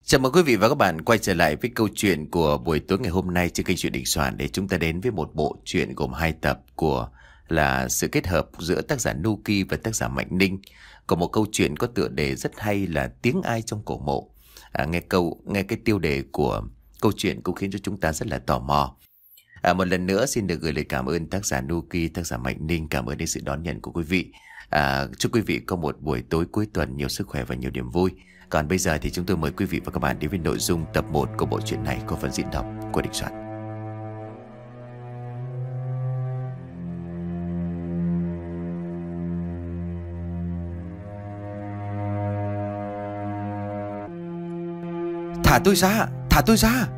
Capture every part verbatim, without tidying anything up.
Chào mừng quý vị và các bạn quay trở lại với câu chuyện của buổi tối ngày hôm nay trên kênh Truyện Đình Soạn, để chúng ta đến với một bộ truyện gồm hai tập của là sự kết hợp giữa tác giả Nuki và tác giả Mạnh Ninh. Có một câu chuyện có tựa đề rất hay là Tiếng Ai Trong Cổ Mộ. À, nghe câu nghe cái tiêu đề của câu chuyện cũng khiến cho chúng ta rất là tò mò. À, một lần nữa xin được gửi lời cảm ơn tác giả Nuki, tác giả Mạnh Ninh, cảm ơn đến sự đón nhận của quý vị. À, chúc quý vị có một buổi tối cuối tuần nhiều sức khỏe và nhiều niềm vui. Còn bây giờ thì chúng tôi mời quý vị và các bạn đến với nội dung tập một của bộ truyện này có phần diễn đọc của Đình Soạn. Thả tôi ra, thả tôi ra!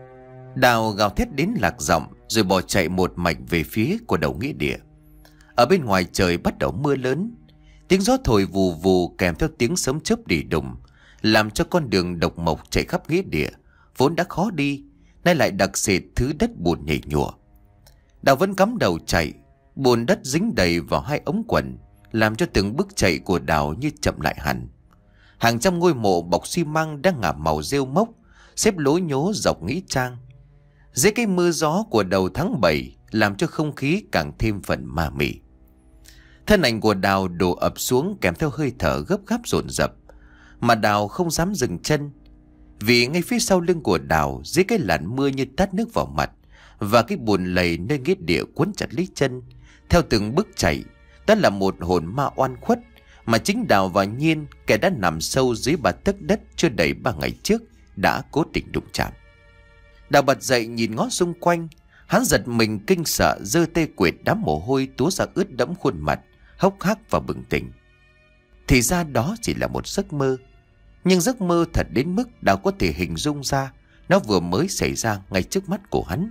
Đào gào thét đến lạc giọng rồi bỏ chạy một mạch về phía của đầu nghĩa địa. Ở bên ngoài trời bắt đầu mưa lớn, tiếng gió thổi vù vù kèm theo tiếng sấm chớp đỉ đùng, làm cho con đường độc mộc chạy khắp nghĩa địa vốn đã khó đi, nay lại đặc sệt thứ đất bùn nhầy nhụa. Đào vẫn cắm đầu chạy, bùn đất dính đầy vào hai ống quần, làm cho từng bước chạy của Đào như chậm lại hẳn. Hàng trăm ngôi mộ bọc xi măng đang ngả màu rêu mốc, xếp lối nhố dọc nghĩa trang. Dưới cái mưa gió của đầu tháng bảy làm cho không khí càng thêm phần ma mị. Thân ảnh của Đào đổ ập xuống kèm theo hơi thở gấp gáp dồn dập, mà Đào không dám dừng chân, vì ngay phía sau lưng của Đào, dưới cái làn mưa như tát nước vào mặt, và cái bùn lầy nơi nghĩa địa cuốn chặt lấy chân, theo từng bước chạy, đó là một hồn ma oan khuất mà chính Đào và Nhiên, kẻ đã nằm sâu dưới ba tấc đất chưa đầy ba ngày trước, đã cố tình đụng chạm. Đào bật dậy nhìn ngó xung quanh, hắn giật mình kinh sợ, giơ tay quệt đám mồ hôi túa ra ướt đẫm khuôn mặt, hốc hác và bừng tỉnh. Thì ra đó chỉ là một giấc mơ, nhưng giấc mơ thật đến mức Đào có thể hình dung ra nó vừa mới xảy ra ngay trước mắt của hắn.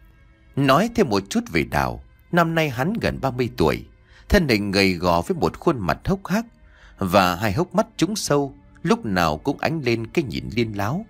Nói thêm một chút về Đào, năm nay hắn gần ba mươi tuổi, thân hình gầy gò với một khuôn mặt hốc hác và hai hốc mắt trũng sâu, lúc nào cũng ánh lên cái nhìn liên láo.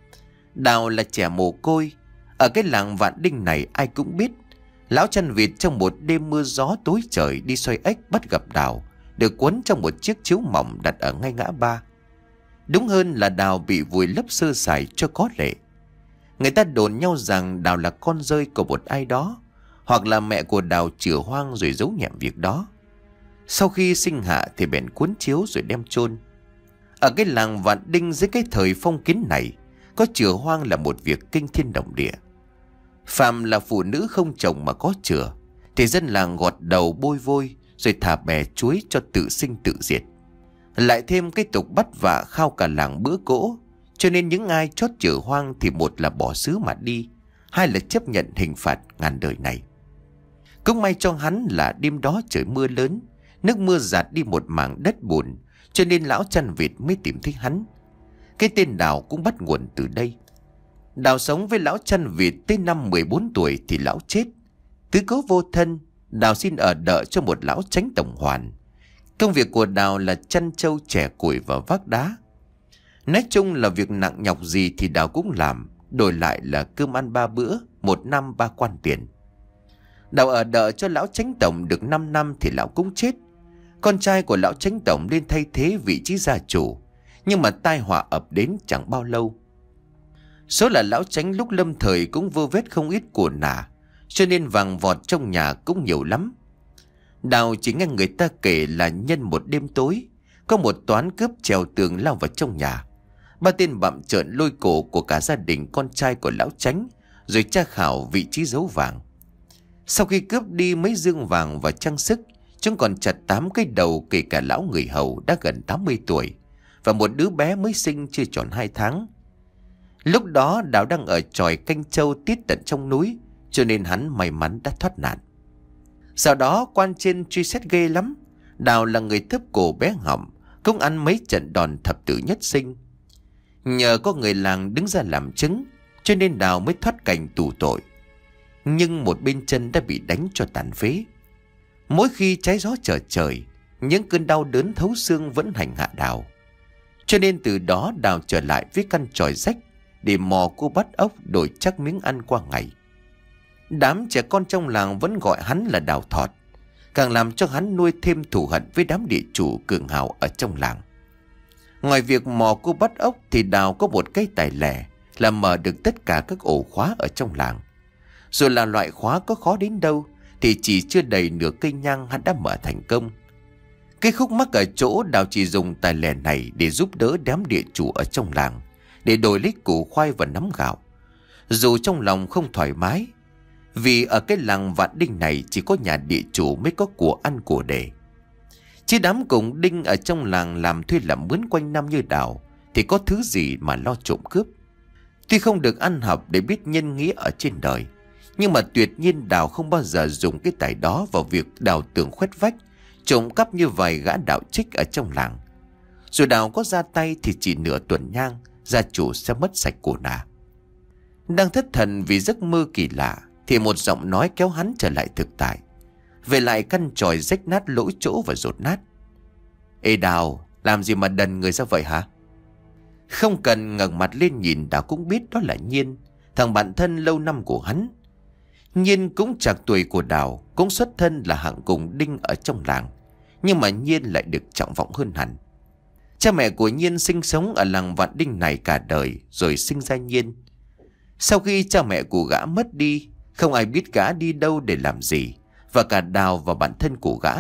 Đào là trẻ mồ côi, ở cái làng Vạn Đinh này ai cũng biết, lão chăn vịt trong một đêm mưa gió tối trời đi xoay ếch bắt gặp Đào, được quấn trong một chiếc chiếu mỏng đặt ở ngay ngã ba. Đúng hơn là Đào bị vùi lấp sơ sài cho có lệ. Người ta đồn nhau rằng Đào là con rơi của một ai đó, hoặc là mẹ của Đào chữa hoang rồi giấu nhẹm việc đó. Sau khi sinh hạ thì bèn cuốn chiếu rồi đem chôn. Ở cái làng Vạn Đinh dưới cái thời phong kiến này, có chữa hoang là một việc kinh thiên động địa. Phàm là phụ nữ không chồng mà có chữa, thì dân làng gọt đầu bôi vôi rồi thả bè chuối cho tự sinh tự diệt. Lại thêm cái tục bắt vạ khao cả làng bữa cỗ, cho nên những ai chót chữa hoang thì một là bỏ xứ mà đi, hai là chấp nhận hình phạt ngàn đời này. Cũng may cho hắn là đêm đó trời mưa lớn, nước mưa dạt đi một mảng đất bùn, cho nên lão chăn vịt mới tìm thấy hắn. Cái tên Đào cũng bắt nguồn từ đây. Đào sống với lão chăn vịt tới năm mười bốn tuổi thì lão chết. Tứ cố vô thân, Đào xin ở đợ cho một lão chánh tổng hoàn. Công việc của Đào là chăn trâu, chẻ củi và vác đá. Nói chung là việc nặng nhọc gì thì Đào cũng làm, đổi lại là cơm ăn ba bữa, một năm ba quan tiền. Đào ở đợ cho lão chánh tổng được năm năm thì lão cũng chết. Con trai của lão chánh tổng lên thay thế vị trí gia chủ, nhưng mà tai họa ập đến chẳng bao lâu. Số là lão chánh lúc lâm thời cũng vơ vét không ít của nả, cho nên vàng vọt trong nhà cũng nhiều lắm. Đào chỉ nghe người ta kể là nhân một đêm tối, có một toán cướp trèo tường lao vào trong nhà. Ba tên bặm trợn lôi cổ của cả gia đình con trai của lão chánh, rồi tra khảo vị trí giấu vàng. Sau khi cướp đi mấy dương vàng và trang sức, chúng còn chặt tám cái đầu kể cả lão người hầu đã gần tám mươi tuổi và một đứa bé mới sinh chưa tròn hai tháng. Lúc đó Đào đang ở chòi canh trâu tít tận trong núi, cho nên hắn may mắn đã thoát nạn. Sau đó quan trên truy xét ghê lắm. Đào là người thấp cổ bé họng, cũng ăn mấy trận đòn thập tử nhất sinh. Nhờ có người làng đứng ra làm chứng, cho nên Đào mới thoát cảnh tù tội. Nhưng một bên chân đã bị đánh cho tàn phế. Mỗi khi trái gió trở trời, những cơn đau đớn thấu xương vẫn hành hạ Đào. Cho nên từ đó Đào trở lại với căn chòi rách để mò cua bắt ốc đổi chắc miếng ăn qua ngày. Đám trẻ con trong làng vẫn gọi hắn là Đào Thọt, càng làm cho hắn nuôi thêm thù hận với đám địa chủ cường hào ở trong làng. Ngoài việc mò cô bắt ốc thì Đào có một cái tài lẻ là mở được tất cả các ổ khóa ở trong làng. Dù là loại khóa có khó đến đâu thì chỉ chưa đầy nửa cây nhang hắn đã mở thành công. Cái khúc mắc ở chỗ Đào chỉ dùng tài lẻ này để giúp đỡ đám địa chủ ở trong làng, để đổi lấy củ khoai và nắm gạo. Dù trong lòng không thoải mái, vì ở cái làng Vạn Đinh này chỉ có nhà địa chủ mới có của ăn của để. Chứ đám cùng đinh ở trong làng làm thuê làm mướn quanh năm như Đào thì có thứ gì mà lo trộm cướp. Tuy không được ăn học để biết nhân nghĩa ở trên đời, nhưng mà tuyệt nhiên Đào không bao giờ dùng cái tài đó vào việc đào tường khuét vách, trộm cắp như vài gã đạo trích ở trong làng. Dù Đào có ra tay thì chỉ nửa tuần nhang, gia chủ sẽ mất sạch của nà. Đang thất thần vì giấc mơ kỳ lạ thì một giọng nói kéo hắn trở lại thực tại, về lại căn chòi rách nát lỗ chỗ và dột nát. Ê Đào, làm gì mà đần người ra vậy hả? Không cần ngẩng mặt lên nhìn Đào cũng biết đó là Nhiên, thằng bạn thân lâu năm của hắn. Nhiên cũng trạc tuổi của Đào, cũng xuất thân là hạng cùng đinh ở trong làng, nhưng mà Nhiên lại được trọng vọng hơn hẳn. Cha mẹ của Nhiên sinh sống ở làng Vạn Đinh này cả đời rồi sinh ra Nhiên. Sau khi cha mẹ của gã mất đi, không ai biết gã đi đâu để làm gì, và cả Đào và bản thân của gã.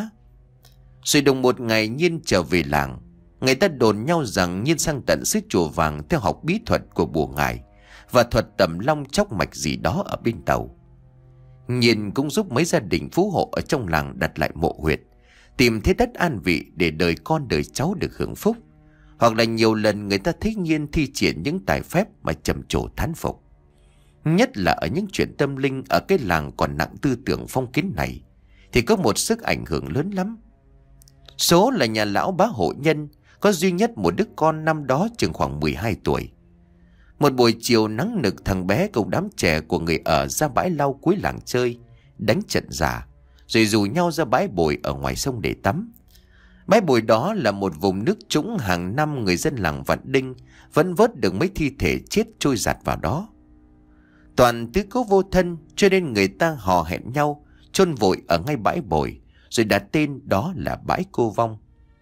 Rồi đồng một ngày Nhiên trở về làng, người ta đồn nhau rằng Nhiên sang tận xứ Chùa Vàng theo học bí thuật của bùa ngải và thuật tẩm long chóc mạch gì đó ở bên tàu. Nhiên cũng giúp mấy gia đình phú hộ ở trong làng đặt lại mộ huyệt, tìm thế đất an vị để đời con đời cháu được hưởng phúc. Hoặc là nhiều lần người ta thấy Nhiên thi triển những tài phép mà trầm trồ thán phục. Nhất là ở những chuyện tâm linh ở cái làng còn nặng tư tưởng phong kiến này thì có một sức ảnh hưởng lớn lắm. Số là nhà lão bá hộ nhân có duy nhất một đứa con năm đó chừng khoảng mười hai tuổi. Một buổi chiều nắng nực, thằng bé cùng đám trẻ của người ở ra bãi lau cuối làng chơi, đánh trận giả, rồi rủ nhau ra bãi bồi ở ngoài sông để tắm. Bãi bồi đó là một vùng nước trũng, hàng năm người dân làng Vạn Đinh vẫn vớt được mấy thi thể chết trôi giạt vào đó. Toàn tứ cố vô thân cho nên người ta hò hẹn nhau chôn vội ở ngay bãi bồi, rồi đặt tên đó là bãi Cô Vong.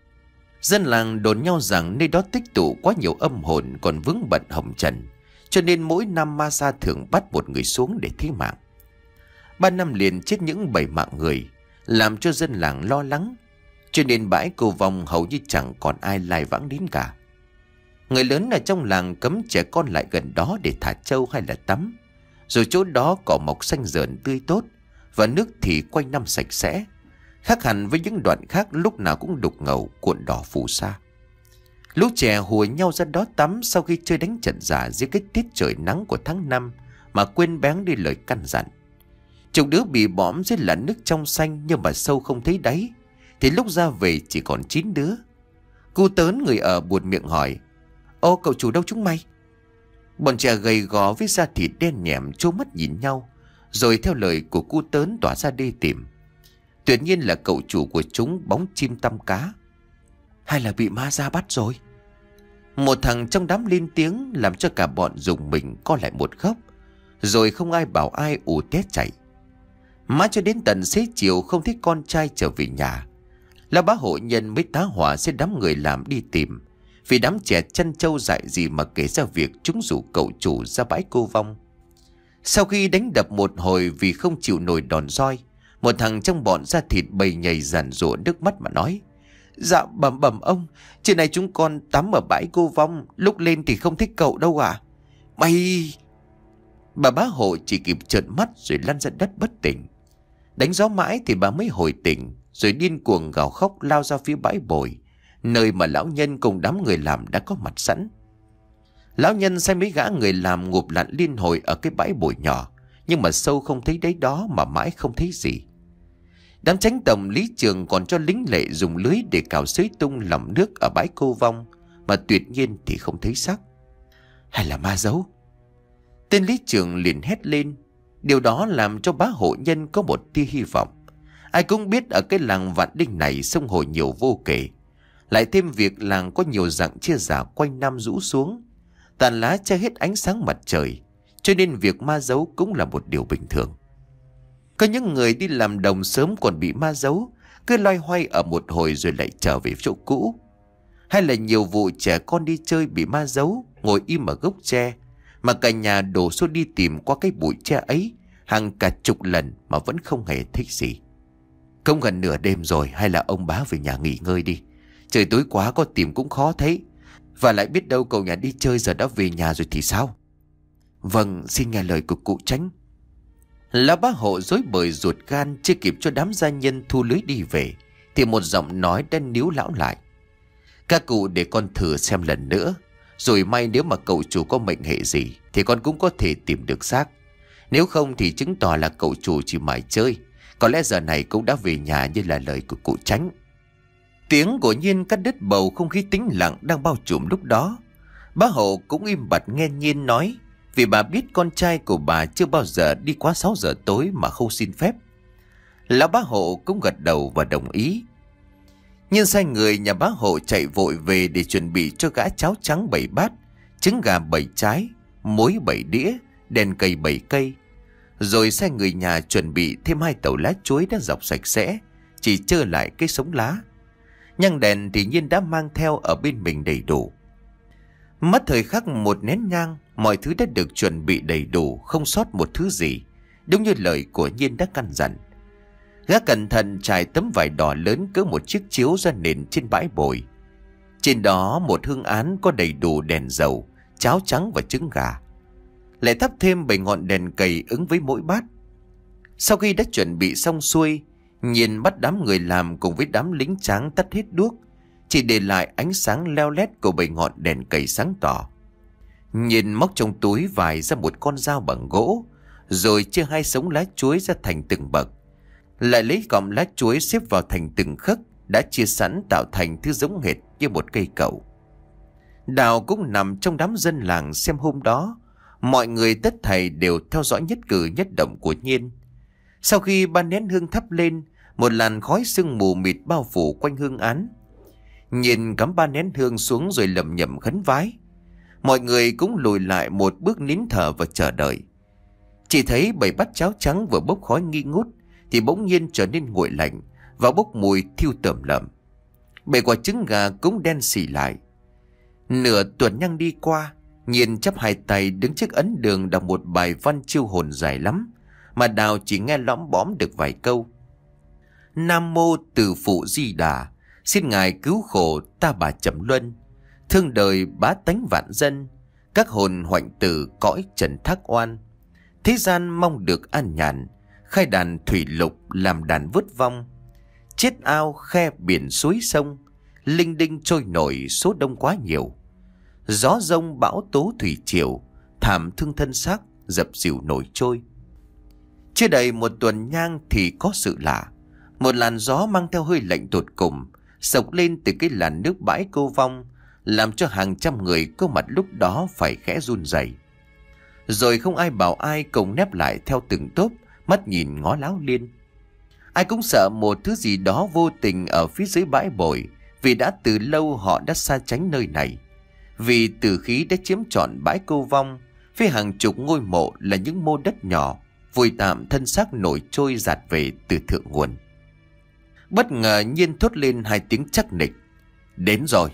Dân làng đồn nhau rằng nơi đó tích tụ quá nhiều âm hồn còn vướng bận hồng trần, cho nên mỗi năm ma sa thường bắt một người xuống để thí mạng. Ba năm liền chết những bảy mạng người, làm cho dân làng lo lắng, cho nên bãi Cô Vong hầu như chẳng còn ai lai vãng đến cả. Người lớn ở trong làng cấm trẻ con lại gần đó để thả trâu hay là tắm. Rồi chỗ đó cỏ mọc xanh rờn tươi tốt, và nước thì quanh năm sạch sẽ, khác hẳn với những đoạn khác lúc nào cũng đục ngầu cuộn đỏ phù sa. Lũ trẻ hùa nhau ra đó tắm sau khi chơi đánh trận giả dưới cái tiết trời nắng của tháng năm mà quên bén đi lời căn dặn. Chục đứa bị bõm dưới làn nước trong xanh nhưng mà sâu không thấy đáy, thì lúc ra về chỉ còn chín đứa. Cu Tớn người ở buột miệng hỏi: Ô, cậu chủ đâu chúng mày? Bọn trẻ gầy gò với da thịt đen nhẻm trố mắt nhìn nhau, rồi theo lời của Cu Tớn tỏa ra đi tìm. Tuyệt nhiên là cậu chủ của chúng bóng chim tăm cá. Hay là bị ma ra bắt rồi? Một thằng trong đám lên tiếng, làm cho cả bọn dùng mình co lại một góc, rồi không ai bảo ai ù té chạy. Mãi cho đến tận xế chiều không thấy con trai trở về nhà, lão bá hộ nhân mới tá hỏa sẽ đám người làm đi tìm, vì đám trẻ chăn trâu dại gì mà kể ra việc chúng rủ cậu chủ ra bãi Cô Vong. Sau khi đánh đập một hồi vì không chịu nổi đòn roi, một thằng trong bọn da thịt bầy nhầy giàn rủa nước mắt mà nói: Dạ bẩm bẩm ông, trên này chúng con tắm ở bãi Cô Vong, lúc lên thì không thích cậu đâu à. Mày... Bà bá hộ chỉ kịp trợn mắt rồi lăn ra đất bất tỉnh. Đánh gió mãi thì bà mới hồi tỉnh, rồi điên cuồng gào khóc lao ra phía bãi bồi, nơi mà lão nhân cùng đám người làm đã có mặt sẵn. Lão nhân sai mấy gã người làm ngụp lặn liên hồi ở cái bãi bồi nhỏ, nhưng mà sâu không thấy đáy đó mà mãi không thấy gì. Đám chánh tổng lý trường còn cho lính lệ dùng lưới để cào xới tung lòng nước ở bãi Cô Vong, mà tuyệt nhiên thì không thấy xác. Hay là ma giấu? Tên lý trường liền hét lên. Điều đó làm cho bá hộ nhân có một tia hy vọng. Ai cũng biết ở cái làng Vạn Đinh này sông hồ nhiều vô kể, lại thêm việc làng có nhiều dạng chia giả quanh năm rũ xuống, tàn lá che hết ánh sáng mặt trời, cho nên việc ma giấu cũng là một điều bình thường. Có những người đi làm đồng sớm còn bị ma giấu, cứ loay hoay ở một hồi rồi lại trở về chỗ cũ. Hay là nhiều vụ trẻ con đi chơi bị ma giấu, ngồi im ở gốc tre, mà cả nhà đổ xô đi tìm qua cái bụi tre ấy hàng cả chục lần mà vẫn không hề thích gì. Không gần nửa đêm rồi, hay là ông bá về nhà nghỉ ngơi đi. Trời tối quá có tìm cũng khó thấy. Và lại biết đâu cậu nhà đi chơi giờ đã về nhà rồi thì sao? Vâng, xin nghe lời của cụ Tránh. Lão bá hộ dối bời ruột gan, chưa kịp cho đám gia nhân thu lưới đi về thì một giọng nói đã níu lão lại. Các cụ để con thử xem lần nữa, rồi may nếu mà cậu chủ có mệnh hệ gì thì con cũng có thể tìm được xác. Nếu không thì chứng tỏ là cậu chủ chỉ mải chơi, có lẽ giờ này cũng đã về nhà như là lời của cụ Tránh. Tiếng của Nhiên cắt đứt bầu không khí tĩnh lặng đang bao trùm lúc đó. Bá hộ cũng im bặt nghe Nhiên nói, vì bà biết con trai của bà chưa bao giờ đi quá sáu giờ tối mà không xin phép. Lão bá hộ cũng gật đầu và đồng ý. Nhiên sai người nhà bá hộ chạy vội về để chuẩn bị cho gã cháo trắng bảy bát, trứng gà bảy trái, muối bảy đĩa, đèn cây bảy cây. Rồi sai người nhà chuẩn bị thêm hai tàu lá chuối đã dọc sạch sẽ, chỉ trơ lại cái sống lá. Nhang đèn thì Nhiên đã mang theo ở bên mình đầy đủ. Mất thời khắc một nén nhang, mọi thứ đã được chuẩn bị đầy đủ, không sót một thứ gì, đúng như lời của Nhiên đã căn dặn. Gã cẩn thận trải tấm vải đỏ lớn cỡ một chiếc chiếu ra nền trên bãi bồi. Trên đó một hương án có đầy đủ đèn dầu, cháo trắng và trứng gà. Lại thắp thêm bảy ngọn đèn cầy ứng với mỗi bát. Sau khi đã chuẩn bị xong xuôi, Nhiên bắt đám người làm cùng với đám lính tráng tắt hết đuốc, chỉ để lại ánh sáng leo lét của bảy ngọn đèn cầy sáng tỏ. Nhiên móc trong túi vải ra một con dao bằng gỗ, rồi chia hai sống lá chuối ra thành từng bậc. Lại lấy cọng lá chuối xếp vào thành từng khấc đã chia sẵn, tạo thành thứ giống hệt như một cây cẩu. Đào cũng nằm trong đám dân làng xem hôm đó mọi người tất thảy đều theo dõi nhất cử nhất động của Nhiên. Sau khi ba nén hương thắp lên, một làn khói sương mù mịt bao phủ quanh hương án. Nhiên cắm ba nén hương xuống rồi lẩm nhẩm khấn vái. Mọi người cũng lùi lại một bước nín thở và chờ đợi. Chỉ thấy bảy bát cháo trắng vừa bốc khói nghi ngút thì bỗng nhiên trở nên nguội lạnh và bốc mùi thiêu tởm lợm. Bảy quả trứng gà cũng đen xì lại. Nửa tuần nhang đi qua, Nhiên chắp hai tay đứng trước ấn đường đọc một bài văn chiêu hồn dài lắm, mà Đào chỉ nghe lõm bõm được vài câu. Nam mô Từ Phụ Di Đà, xin ngài cứu khổ ta bà Trầm Luân, thương đời bá tánh vạn dân, các hồn hoạnh tử cõi trần thác oan. Thế gian mong được an nhàn, khai đàn thủy lục làm đàn vứt vong. Chết ao khe biển suối sông, linh đinh trôi nổi số đông quá nhiều. Gió rông bão tố thủy triều, thảm thương thân xác dập dìu nổi trôi. Chưa đầy một tuần nhang thì có sự lạ. Một làn gió mang theo hơi lạnh tột cùng sộc lên từ cái làn nước bãi Cô Vong, làm cho hàng trăm người có mặt lúc đó phải khẽ run rẩy. Rồi không ai bảo ai cùng nép lại theo từng tốp, mắt nhìn ngó láo liên. Ai cũng sợ một thứ gì đó vô tình ở phía dưới bãi bồi, vì đã từ lâu họ đã xa tránh nơi này. Vì tử khí đã chiếm trọn bãi Cô Vong, phía hàng chục ngôi mộ là những mô đất nhỏ, vùi tạm thân xác nổi trôi dạt về từ thượng nguồn. Bất ngờ Nhiên thốt lên hai tiếng chắc nịch. Đến rồi.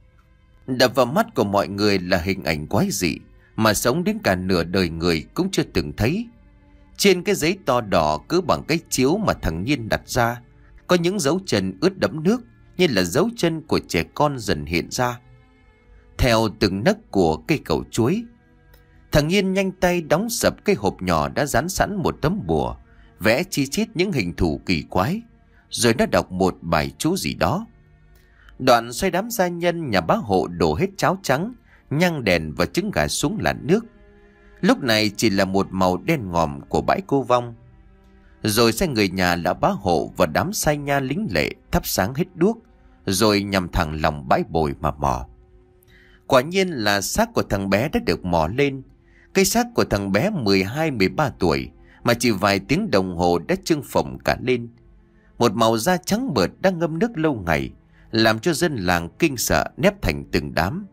Đập vào mắt của mọi người là hình ảnh quái dị mà sống đến cả nửa đời người cũng chưa từng thấy. Trên cái giấy to đỏ cứ bằng cái chiếu mà thằng Nhiên đặt ra, có những dấu chân ướt đẫm nước như là dấu chân của trẻ con dần hiện ra theo từng nấc của cây cẩu chuối. Thằng Nhiên nhanh tay đóng sập cái hộp nhỏ đã dán sẵn một tấm bùa, vẽ chi chít những hình thù kỳ quái, rồi nó đọc một bài chú gì đó. Đoạn xoay đám gia nhân nhà bá hộ đổ hết cháo trắng, nhang đèn và trứng gà xuống làn nước. Lúc này chỉ là một màu đen ngòm của bãi Cô Vong. Rồi sai người nhà là bá hộ và đám sai nha lính lệ thắp sáng hết đuốc, rồi nhằm thẳng lòng bãi bồi mà mò. Quả nhiên là xác của thằng bé đã được mò lên. Cái xác của thằng bé mười hai mười ba tuổi mà chỉ vài tiếng đồng hồ đã trưng phồng cả lên. Một màu da trắng bợt đang ngâm nước lâu ngày, làm cho dân làng kinh sợ nép thành từng đám.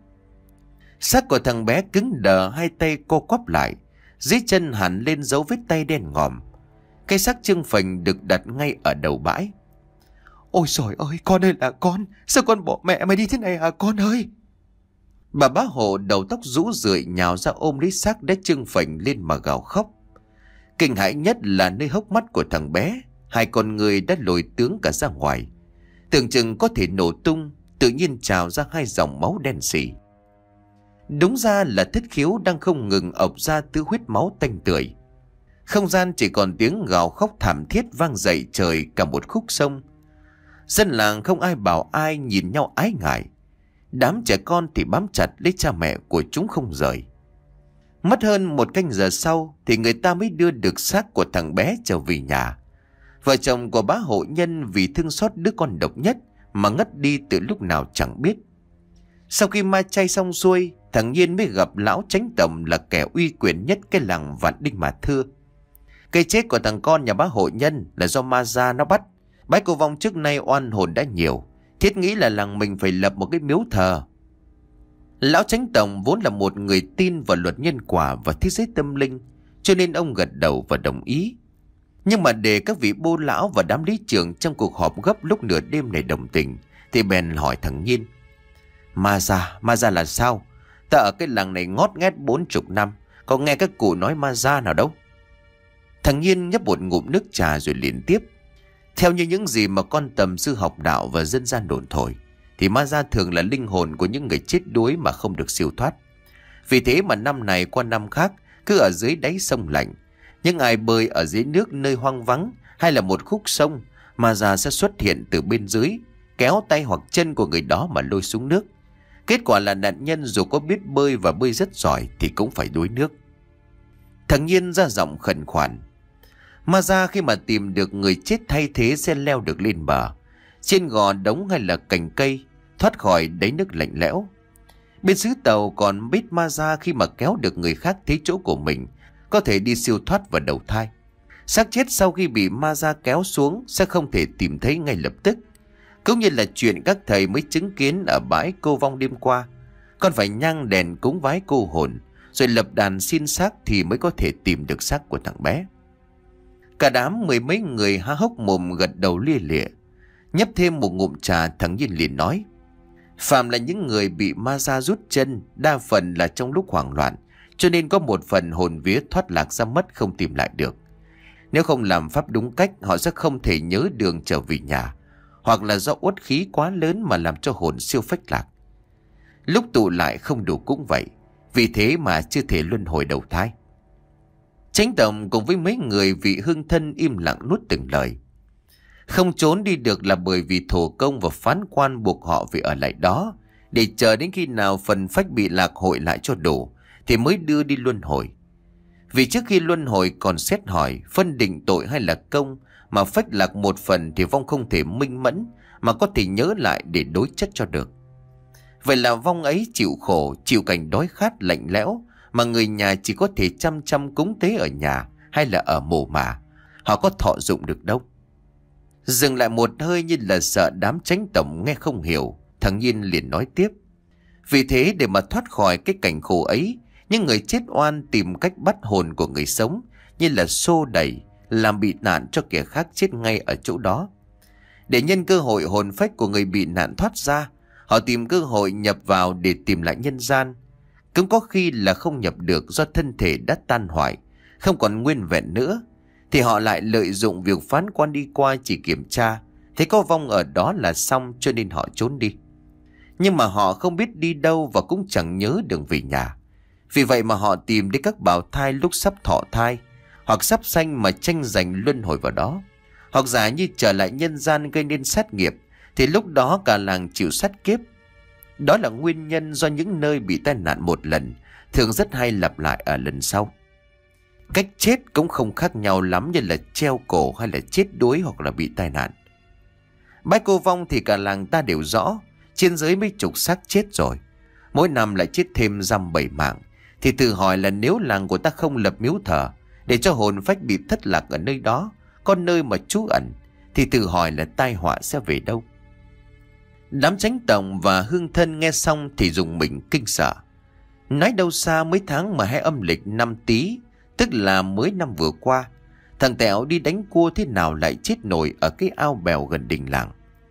Xác của thằng bé cứng đờ, hai tay co quắp lại, dưới chân hẳn lên dấu vết tay đen ngòm. Cái xác trưng phình được đặt ngay ở đầu bãi. Ôi trời ơi, con ơi là con, sao con bỏ mẹ mày đi thế này hả con ơi? Bà bá hộ đầu tóc rũ rượi nhào ra ôm lấy xác đã trưng phình lên mà gào khóc. Kinh hãi nhất là nơi hốc mắt của thằng bé, hai con người đã lồi tướng cả ra ngoài, tưởng chừng có thể nổ tung, tự nhiên trào ra hai dòng máu đen sì. Đúng ra là thất khiếu đang không ngừng ộc ra thứ huyết máu tanh tưởi. Không gian chỉ còn tiếng gào khóc thảm thiết vang dậy trời cả một khúc sông. Dân làng không ai bảo ai, nhìn nhau ái ngại. Đám trẻ con thì bám chặt lấy cha mẹ của chúng không rời. Mất hơn một canh giờ sau thì người ta mới đưa được xác của thằng bé trở về nhà. Vợ chồng của bá hộ nhân vì thương xót đứa con độc nhất mà ngất đi từ lúc nào chẳng biết. Sau khi ma chay xong xuôi, thằng Nhiên mới gặp lão Chánh Tổng là kẻ uy quyền nhất cái làng Vạn Đinh mà thưa. Cái chết của thằng con nhà bá hộ nhân là do ma da nó bắt. Bái Cô Vong trước nay oan hồn đã nhiều, thiết nghĩ là làng mình phải lập một cái miếu thờ. Lão Chánh Tổng vốn là một người tin vào luật nhân quả và thế giới tâm linh, cho nên ông gật đầu và đồng ý. Nhưng mà để các vị bô lão và đám lý trưởng trong cuộc họp gấp lúc nửa đêm này đồng tình, thì bèn hỏi thằng Nhiên: Ma da, ma da là sao? Ta ở cái làng này ngót nghét bốn chục năm, có nghe các cụ nói ma da nào đâu. Thằng Nhiên nhấp một ngụm nước trà rồi liền tiếp: Theo như những gì mà con tầm sư học đạo và dân gian đồn thổi, thì ma da thường là linh hồn của những người chết đuối mà không được siêu thoát. Vì thế mà năm này qua năm khác, cứ ở dưới đáy sông lạnh, những ai bơi ở dưới nước nơi hoang vắng hay là một khúc sông, ma da sẽ xuất hiện từ bên dưới, kéo tay hoặc chân của người đó mà lôi xuống nước. Kết quả là nạn nhân dù có biết bơi và bơi rất giỏi thì cũng phải đuối nước. Thằng Nhiên ra giọng khẩn khoản: Ma da khi mà tìm được người chết thay thế sẽ leo được lên bờ, trên gò đống hay là cành cây, thoát khỏi đáy nước lạnh lẽo. Bên xứ Tàu còn biết ma da khi mà kéo được người khác thấy chỗ của mình, có thể đi siêu thoát vào đầu thai. Xác chết sau khi bị ma da kéo xuống sẽ không thể tìm thấy ngay lập tức. Cũng như là chuyện các thầy mới chứng kiến ở bãi Cô Vong đêm qua, con phải nhang đèn cúng vái cô hồn, rồi lập đàn xin xác thì mới có thể tìm được xác của thằng bé. Cả đám mười mấy người há hốc mồm gật đầu lia lịa. Nhấp thêm một ngụm trà, thằng Nhiên liền nói: Phạm là những người bị ma da rút chân, đa phần là trong lúc hoảng loạn, cho nên có một phần hồn vía thoát lạc ra mất không tìm lại được. Nếu không làm pháp đúng cách, họ sẽ không thể nhớ đường trở về nhà, hoặc là do uất khí quá lớn mà làm cho hồn siêu phách lạc. Lúc tụ lại không đủ cũng vậy, vì thế mà chưa thể luân hồi đầu thai. Chánh Tổng cùng với mấy người vị hương thân im lặng nuốt từng lời. Không trốn đi được là bởi vì thổ công và phán quan buộc họ phải ở lại đó, để chờ đến khi nào phần phách bị lạc hội lại cho đủ thì mới đưa đi luân hồi. Vì trước khi luân hồi còn xét hỏi, phân định tội hay là công, mà phách lạc một phần thì vong không thể minh mẫn mà có thể nhớ lại để đối chất cho được. Vậy là vong ấy chịu khổ, chịu cảnh đói khát lạnh lẽo, mà người nhà chỉ có thể chăm chăm cúng tế ở nhà hay là ở mồ mả, họ có thọ dụng được đâu. Dừng lại một hơi như là sợ đám Chánh Tổng nghe không hiểu, thằng Nhiên liền nói tiếp: Vì thế để mà thoát khỏi cái cảnh khổ ấy, những người chết oan tìm cách bắt hồn của người sống, như là xô đẩy, làm bị nạn cho kẻ khác chết ngay ở chỗ đó. Để nhân cơ hội hồn phách của người bị nạn thoát ra, họ tìm cơ hội nhập vào để tìm lại nhân gian. Cũng có khi là không nhập được do thân thể đã tan hoại, không còn nguyên vẹn nữa, thì họ lại lợi dụng việc phán quan đi qua chỉ kiểm tra, thấy có vong ở đó là xong, cho nên họ trốn đi. Nhưng mà họ không biết đi đâu và cũng chẳng nhớ đường về nhà. Vì vậy mà họ tìm đến các bào thai lúc sắp thọ thai, hoặc sắp sanh mà tranh giành luân hồi vào đó. Hoặc giả như trở lại nhân gian gây nên sát nghiệp, thì lúc đó cả làng chịu sát kiếp. Đó là nguyên nhân do những nơi bị tai nạn một lần thường rất hay lặp lại ở lần sau. Cách chết cũng không khác nhau lắm, như là treo cổ hay là chết đuối hoặc là bị tai nạn. Bái Cô Vong thì cả làng ta đều rõ, trên dưới mấy chục xác chết rồi, mỗi năm lại chết thêm dăm bảy mạng. Thì tự hỏi là nếu làng của ta không lập miếu thờ để cho hồn phách bị thất lạc ở nơi đó, có nơi mà trú ẩn, thì tự hỏi là tai họa sẽ về đâu. Đám Chánh Tổng và hương thân nghe xong thì dùng mình kinh sợ. Nói đâu xa mấy tháng mà hay âm lịch năm Tý, tức là mới năm vừa qua, thằng Tẹo đi đánh cua thế nào lại chết nổi ở cái ao bèo gần đình làng.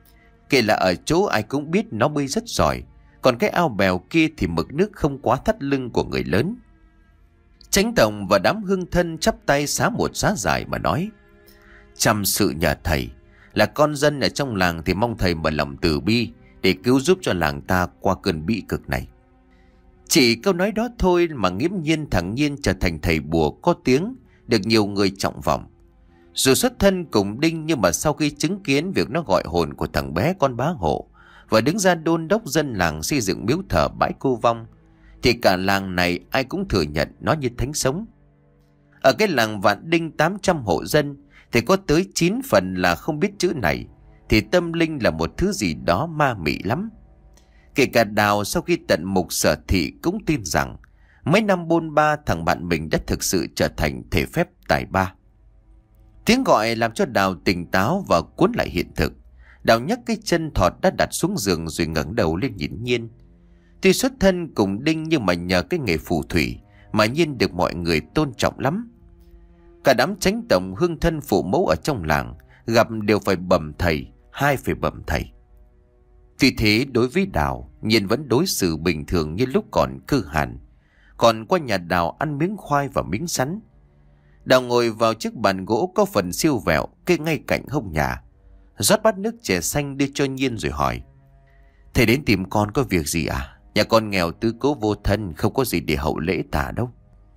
Kể là ở chỗ ai cũng biết nó bơi rất giỏi, còn cái ao bèo kia thì mực nước không quá thắt lưng của người lớn. Chánh tổng và đám hương thân chắp tay xá một xá dài mà nói: Chăm sự nhờ thầy, là con dân ở trong làng thì mong thầy mở lòng từ bi để cứu giúp cho làng ta qua cơn bĩ cực này. Chỉ câu nói đó thôi mà nghiễm nhiên thẳng nhiên trở thành thầy bùa có tiếng, được nhiều người trọng vọng. Dù xuất thân cùng đinh, nhưng mà sau khi chứng kiến việc nó gọi hồn của thằng bé con bá hộ và đứng ra đôn đốc dân làng xây dựng miếu thờ bãi cô vong, thì cả làng này ai cũng thừa nhận nó như thánh sống. Ở cái làng Vạn Đinh tám trăm hộ dân thì có tới chín phần là không biết chữ này, thì tâm linh là một thứ gì đó ma mị lắm. Kể cả Đào sau khi tận mục sở thị cũng tin rằng mấy năm bôn ba thằng bạn mình đã thực sự trở thành thể phép tài ba. Tiếng gọi làm cho Đào tỉnh táo và cuốn lại hiện thực. Đào nhấc cái chân thọt đã đặt xuống giường rồi ngẩng đầu lên nhìn Nhiên. Tuy xuất thân cùng đinh nhưng mà nhờ cái nghề phù thủy mà Nhiên được mọi người tôn trọng lắm. Cả đám chánh tổng hương thân phụ mẫu ở trong làng gặp đều phải bẩm thầy, hai phải bẩm thầy. Tuy thế đối với Đào, Nhiên vẫn đối xử bình thường như lúc còn cư hàn. Còn qua nhà Đào ăn miếng khoai và miếng sắn. Đào ngồi vào chiếc bàn gỗ có phần siêu vẹo kê ngay cạnh hông nhà, rót bát nước chè xanh đưa cho Nhiên rồi hỏi: Thầy đến tìm con có việc gì à? Nhà con nghèo tứ cố vô thân, không có gì để hậu lễ tả đâu.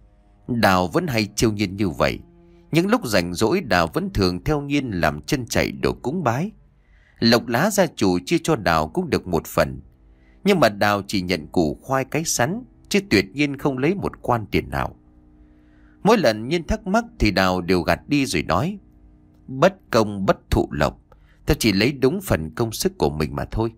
Đào vẫn hay trêu Nhiên như vậy. Những lúc rảnh rỗi Đào vẫn thường theo Nhiên làm chân chạy đồ cúng bái. Lộc lá gia chủ chia cho Đào cũng được một phần. Nhưng mà Đào chỉ nhận củ khoai cái sắn, chứ tuyệt nhiên không lấy một quan tiền nào. Mỗi lần Nhiên thắc mắc thì Đào đều gạt đi rồi nói: Bất công bất thụ lộc, tao chỉ lấy đúng phần công sức của mình mà thôi.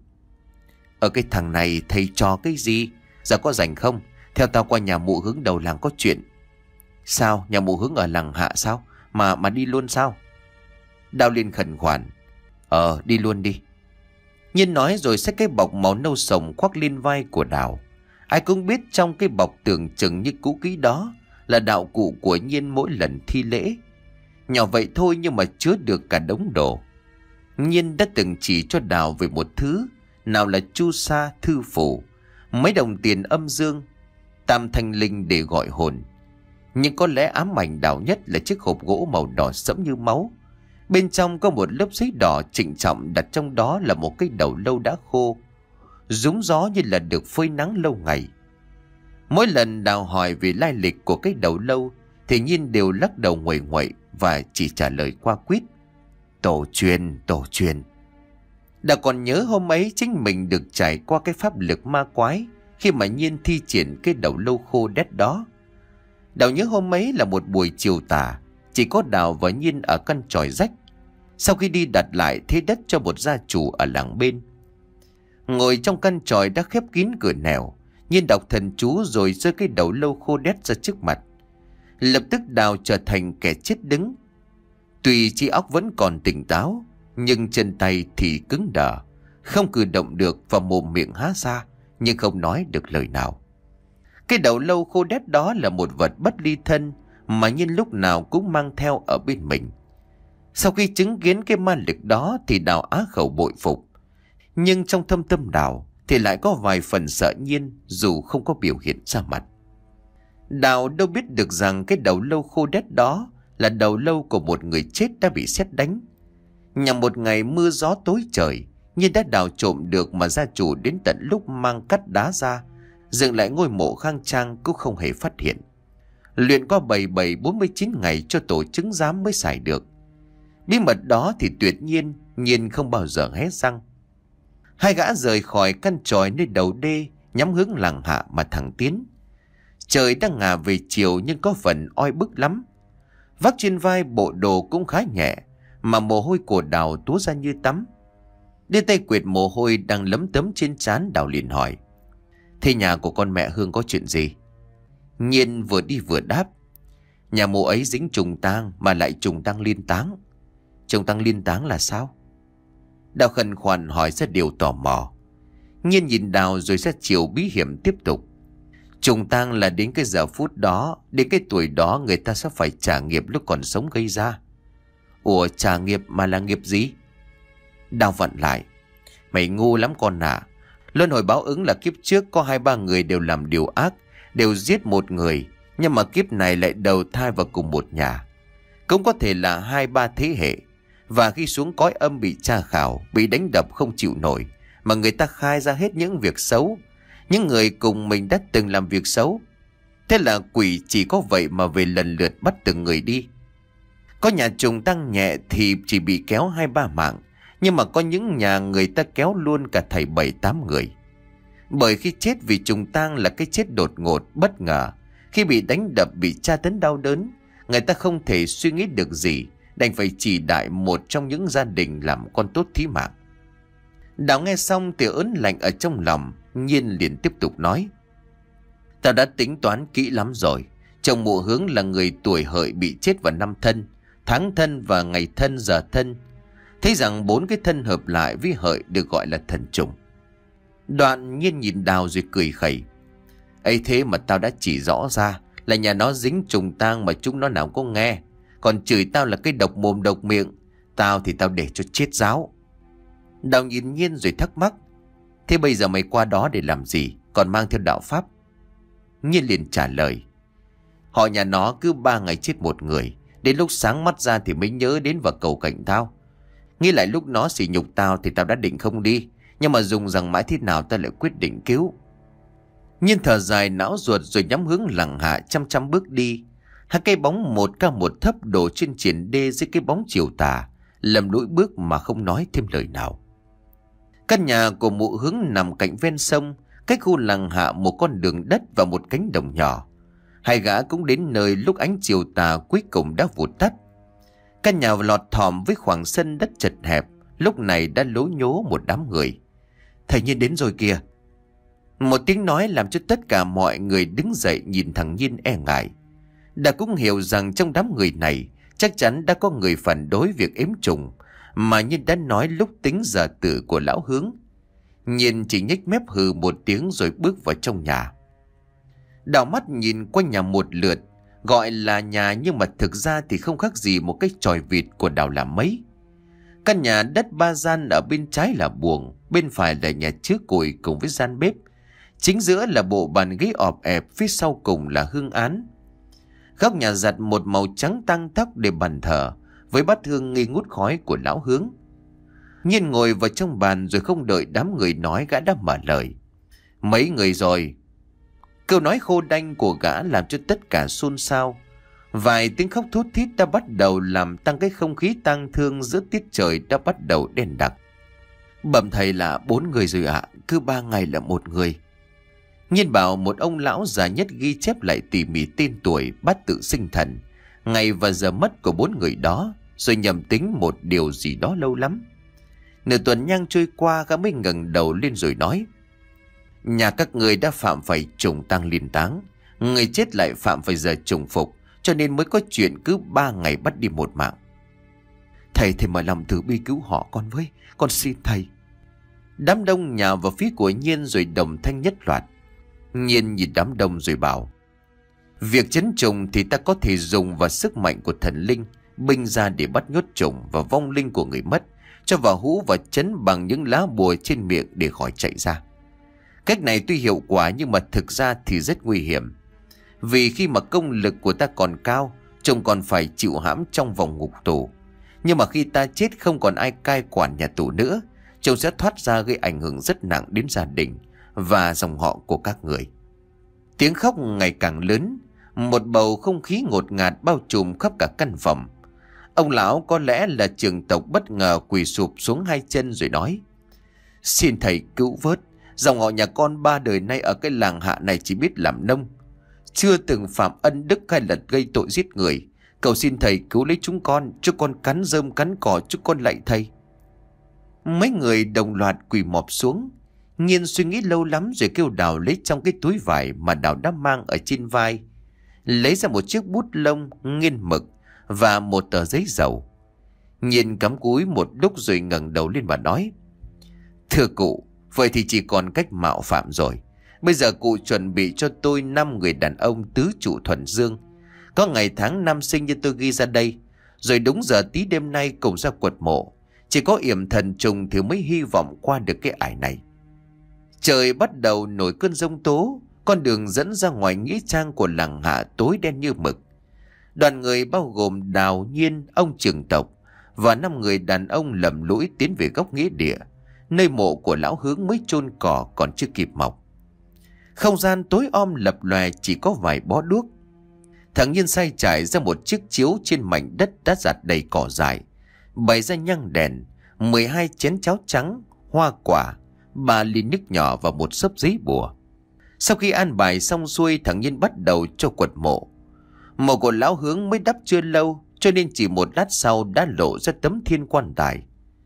Ở cái thằng này thầy trò cái gì? Giờ có rảnh không? Theo tao qua nhà mụ Hướng đầu làng có chuyện. Sao? Nhà mụ Hướng ở làng Hạ sao? Mà mà đi luôn sao? Đào liền khẩn khoản: Ờ đi luôn đi. Nhiên nói rồi xách cái bọc màu nâu sồng khoác lên vai của Đào. Ai cũng biết trong cái bọc tưởng chừng như cũ kỹ đó là đạo cụ của Nhiên mỗi lần thi lễ. Nhỏ vậy thôi nhưng mà chứa được cả đống đồ. Nhiên đã từng chỉ cho Đào về một thứ, nào là chu sa thư phủ, mấy đồng tiền âm dương, tam thanh linh để gọi hồn. Nhưng có lẽ ám ảnh Đào nhất là chiếc hộp gỗ màu đỏ sẫm như máu. Bên trong có một lớp giấy đỏ trịnh trọng, đặt trong đó là một cái đầu lâu đã khô, rúng gió như là được phơi nắng lâu ngày. Mỗi lần Đào hỏi về lai lịch của cái đầu lâu thì Nhiên đều lắc đầu nguậy nguậy và chỉ trả lời qua quýt: Tổ truyền, tổ truyền. Đào còn nhớ hôm ấy chính mình được trải qua cái pháp lực ma quái khi mà Nhiên thi triển cái đầu lâu khô đét đó. Đào nhớ hôm ấy là một buổi chiều tà, chỉ có Đào và Nhiên ở căn chòi rách. Sau khi đi đặt lại thế đất cho một gia chủ ở làng bên, ngồi trong căn chòi đã khép kín cửa nẻo, Nhiên đọc thần chú rồi giơ cái đầu lâu khô đét ra trước mặt. Lập tức Đào trở thành kẻ chết đứng. Tuy trí óc vẫn còn tỉnh táo, nhưng chân tay thì cứng đờ, không cử động được và mồm miệng há ra nhưng không nói được lời nào. Cái đầu lâu khô đét đó là một vật bất ly thân mà Nhiên lúc nào cũng mang theo ở bên mình. Sau khi chứng kiến cái ma lực đó thì Đào á khẩu bội phục, nhưng trong thâm tâm Đào thì lại có vài phần sợ Nhiên dù không có biểu hiện ra mặt. Đào đâu biết được rằng cái đầu lâu khô đét đó là đầu lâu của một người chết đã bị sét đánh. Nhằm một ngày mưa gió tối trời, Nhiên đã đào trộm được mà gia chủ đến tận lúc mang cắt đá ra dựng lại ngôi mộ khang trang cũng không hề phát hiện. Luyện qua bảy bảy bốn mươi chín ngày cho tổ chứng giám mới xài được. Bí mật đó thì tuyệt nhiên Nhiên không bao giờ hé răng. Hai gã rời khỏi căn chòi nơi đầu đê, nhắm hướng làng Hạ mà thẳng tiến. Trời đang ngả về chiều nhưng có phần oi bức lắm. Vác trên vai bộ đồ cũng khá nhẹ, mà mồ hôi của Đào túa ra như tắm. Đưa tay quệt mồ hôi đang lấm tấm trên trán, Đào liền hỏi: Thế nhà của con mẹ Hương có chuyện gì? Nhiên vừa đi vừa đáp: Nhà mộ ấy dính trùng tang, mà lại trùng tang liên táng. Trùng tang liên táng là sao? Đào khẩn khoản hỏi ra điều tò mò. Nhiên nhìn Đào rồi ra chiều bí hiểm tiếp tục: Trùng tang là đến cái giờ phút đó, đến cái tuổi đó người ta sẽ phải trả nghiệp lúc còn sống gây ra. Ủa trả nghiệp mà là nghiệp gì? Đào vặn lại: Mày ngu lắm con à. Luân hồi báo ứng là kiếp trước có hai ba người đều làm điều ác, đều giết một người, nhưng mà kiếp này lại đầu thai vào cùng một nhà. Cũng có thể là hai ba thế hệ. Và khi xuống cõi âm bị tra khảo, bị đánh đập không chịu nổi, mà người ta khai ra hết những việc xấu, những người cùng mình đã từng làm việc xấu. Thế là quỷ chỉ có vậy mà về lần lượt bắt từng người đi. Có nhà trùng tăng nhẹ thì chỉ bị kéo hai ba mạng, nhưng mà có những nhà người ta kéo luôn cả thầy bảy tám người. Bởi khi chết vì trùng tang là cái chết đột ngột, bất ngờ. Khi bị đánh đập, bị tra tấn đau đớn, người ta không thể suy nghĩ được gì, đành phải chỉ đại một trong những gia đình làm con tốt thí mạng. Đào nghe xong thì ớn lạnh ở trong lòng. Nhiên liền tiếp tục nói: Tao đã tính toán kỹ lắm rồi. Chồng Mụ Hướng là người tuổi hợi bị chết vào năm Thân, tháng Thân và ngày Thân giờ Thân. Thấy rằng bốn cái thân hợp lại với hợi được gọi là thần trùng. Đoạn Nhiên nhìn Đào rồi cười khẩy: ấy thế mà tao đã chỉ rõ ra là nhà nó dính trùng tang mà chúng nó nào có nghe. Còn chửi tao là cái độc mồm độc miệng. Tao thì tao để cho chết giáo. Đào nhìn Nhiên rồi thắc mắc: thế bây giờ mày qua đó để làm gì, còn mang theo đạo pháp? Nhiên liền trả lời: họ nhà nó cứ ba ngày chết một người, đến lúc sáng mắt ra thì mới nhớ đến và cầu cạnh tao. Nghĩ lại lúc nó sỉ nhục tao thì tao đã định không đi, nhưng mà dùng rằng mãi thế nào tao lại quyết định cứu. Nhiên thở dài não ruột rồi nhắm hướng Lăng Hạ chăm chăm bước đi. Hai cây bóng một cao một thấp đổ trên triển đê dưới cái bóng chiều tà, lầm lũi bước mà không nói thêm lời nào. Căn nhà của Mụ Hướng nằm cạnh ven sông, cách khu Lăng Hạ một con đường đất và một cánh đồng nhỏ. Hai gã cũng đến nơi lúc ánh chiều tà cuối cùng đã vụt tắt. Căn nhà lọt thỏm với khoảng sân đất chật hẹp, lúc này đã lố nhố một đám người. Thầy Nhiên đến rồi kìa. Một tiếng nói làm cho tất cả mọi người đứng dậy nhìn thằng Nhiên e ngại. Đã cũng hiểu rằng trong đám người này chắc chắn đã có người phản đối việc ếm trùng mà Nhiên đã nói lúc tính giờ tử của lão Hướng. Nhiên chỉ nhếch mép hừ một tiếng rồi bước vào trong nhà. Đảo mắt nhìn quanh nhà một lượt, gọi là nhà nhưng mà thực ra thì không khác gì một cái chòi vịt của Đào làm mấy. Căn nhà đất ba gian, ở bên trái là buồng, bên phải là nhà chứa củi cùng với gian bếp. Chính giữa là bộ bàn ghế ọp ẹp, phía sau cùng là hương án. Góc nhà giặt một màu trắng tang tóc để bàn thờ, với bát hương nghi ngút khói của lão Hướng. Nhiên ngồi vào trong bàn rồi không đợi đám người nói, gã đã mở lời: mấy người rồi. Câu nói khô đanh của gã làm cho tất cả xôn xao. Vài tiếng khóc thút thít đã bắt đầu làm tăng cái không khí tang thương giữa tiết trời đã bắt đầu đen đặc. Bẩm thầy là bốn người rồi ạ, à, cứ ba ngày là một người. Nhiên bảo một ông lão già nhất ghi chép lại tỉ mỉ tên tuổi, bát tự sinh thần, ngày và giờ mất của bốn người đó, rồi nhầm tính một điều gì đó lâu lắm. Nửa tuần nhang trôi qua, gã mới ngẩng đầu lên rồi nói: nhà các người đã phạm phải trùng tang liên táng, người chết lại phạm phải giờ trùng phục, cho nên mới có chuyện cứ ba ngày bắt đi một mạng. Thầy thầy mở lòng từ bi cứu họ con với, con xin thầy. Đám đông nhào vào phía của Nhiên rồi đồng thanh nhất loạt. Nhiên nhìn đám đông rồi bảo: việc chấn trùng thì ta có thể dùng vào sức mạnh của thần linh binh ra để bắt nhốt trùng và vong linh của người mất, cho vào hũ và chấn bằng những lá bùa trên miệng để khỏi chạy ra. Cách này tuy hiệu quả nhưng mà thực ra thì rất nguy hiểm. Vì khi mà công lực của ta còn cao, trùng còn phải chịu hãm trong vòng ngục tù. Nhưng mà khi ta chết không còn ai cai quản nhà tù nữa, trùng sẽ thoát ra gây ảnh hưởng rất nặng đến gia đình và dòng họ của các người. Tiếng khóc ngày càng lớn, một bầu không khí ngột ngạt bao trùm khắp cả căn phòng. Ông lão có lẽ là trưởng tộc bất ngờ quỳ sụp xuống hai chân rồi nói: xin thầy cứu vớt, dòng họ nhà con ba đời nay ở cái làng Hạ này chỉ biết làm nông, chưa từng phạm ân đức hay là gây tội giết người. Cầu xin thầy cứu lấy chúng con, cho con cắn rơm cắn cỏ, chúng con lạy thầy. Mấy người đồng loạt quỳ mọp xuống. Nhiên suy nghĩ lâu lắm rồi kêu Đào lấy trong cái túi vải mà Đào đã mang ở trên vai, lấy ra một chiếc bút lông nghiên mực và một tờ giấy dầu. Nhiên cắm cúi một lúc rồi ngẩng đầu lên và nói: thưa cụ, vậy thì chỉ còn cách mạo phạm rồi. Bây giờ cụ chuẩn bị cho tôi năm người đàn ông tứ trụ thuần dương, có ngày tháng năm sinh như tôi ghi ra đây, rồi đúng giờ tí đêm nay cùng ra quật mộ. Chỉ có yểm thần trùng thì mới hy vọng qua được cái ải này. Trời bắt đầu nổi cơn giông tố. Con đường dẫn ra ngoài nghĩa trang của làng Hạ tối đen như mực. Đoàn người bao gồm Đào, Nhiên, ông trưởng tộc và năm người đàn ông lầm lũi tiến về góc nghĩa địa, nơi mộ của lão Hướng mới chôn cỏ còn chưa kịp mọc. Không gian tối om lập lòe, chỉ có vài bó đuốc. Thằng Nhiên sai trải ra một chiếc chiếu trên mảnh đất đã rạt đầy cỏ dại, bày ra nhang đèn, mười hai chén cháo trắng, hoa quả, ba ly nước nhỏ và một xấp giấy bùa. Sau khi an bài xong xuôi, thằng Nhiên bắt đầu cho quật mộ. Mộ của lão Hướng mới đắp chưa lâu, cho nên chỉ một lát sau đã lộ ra tấm thiên quan tài.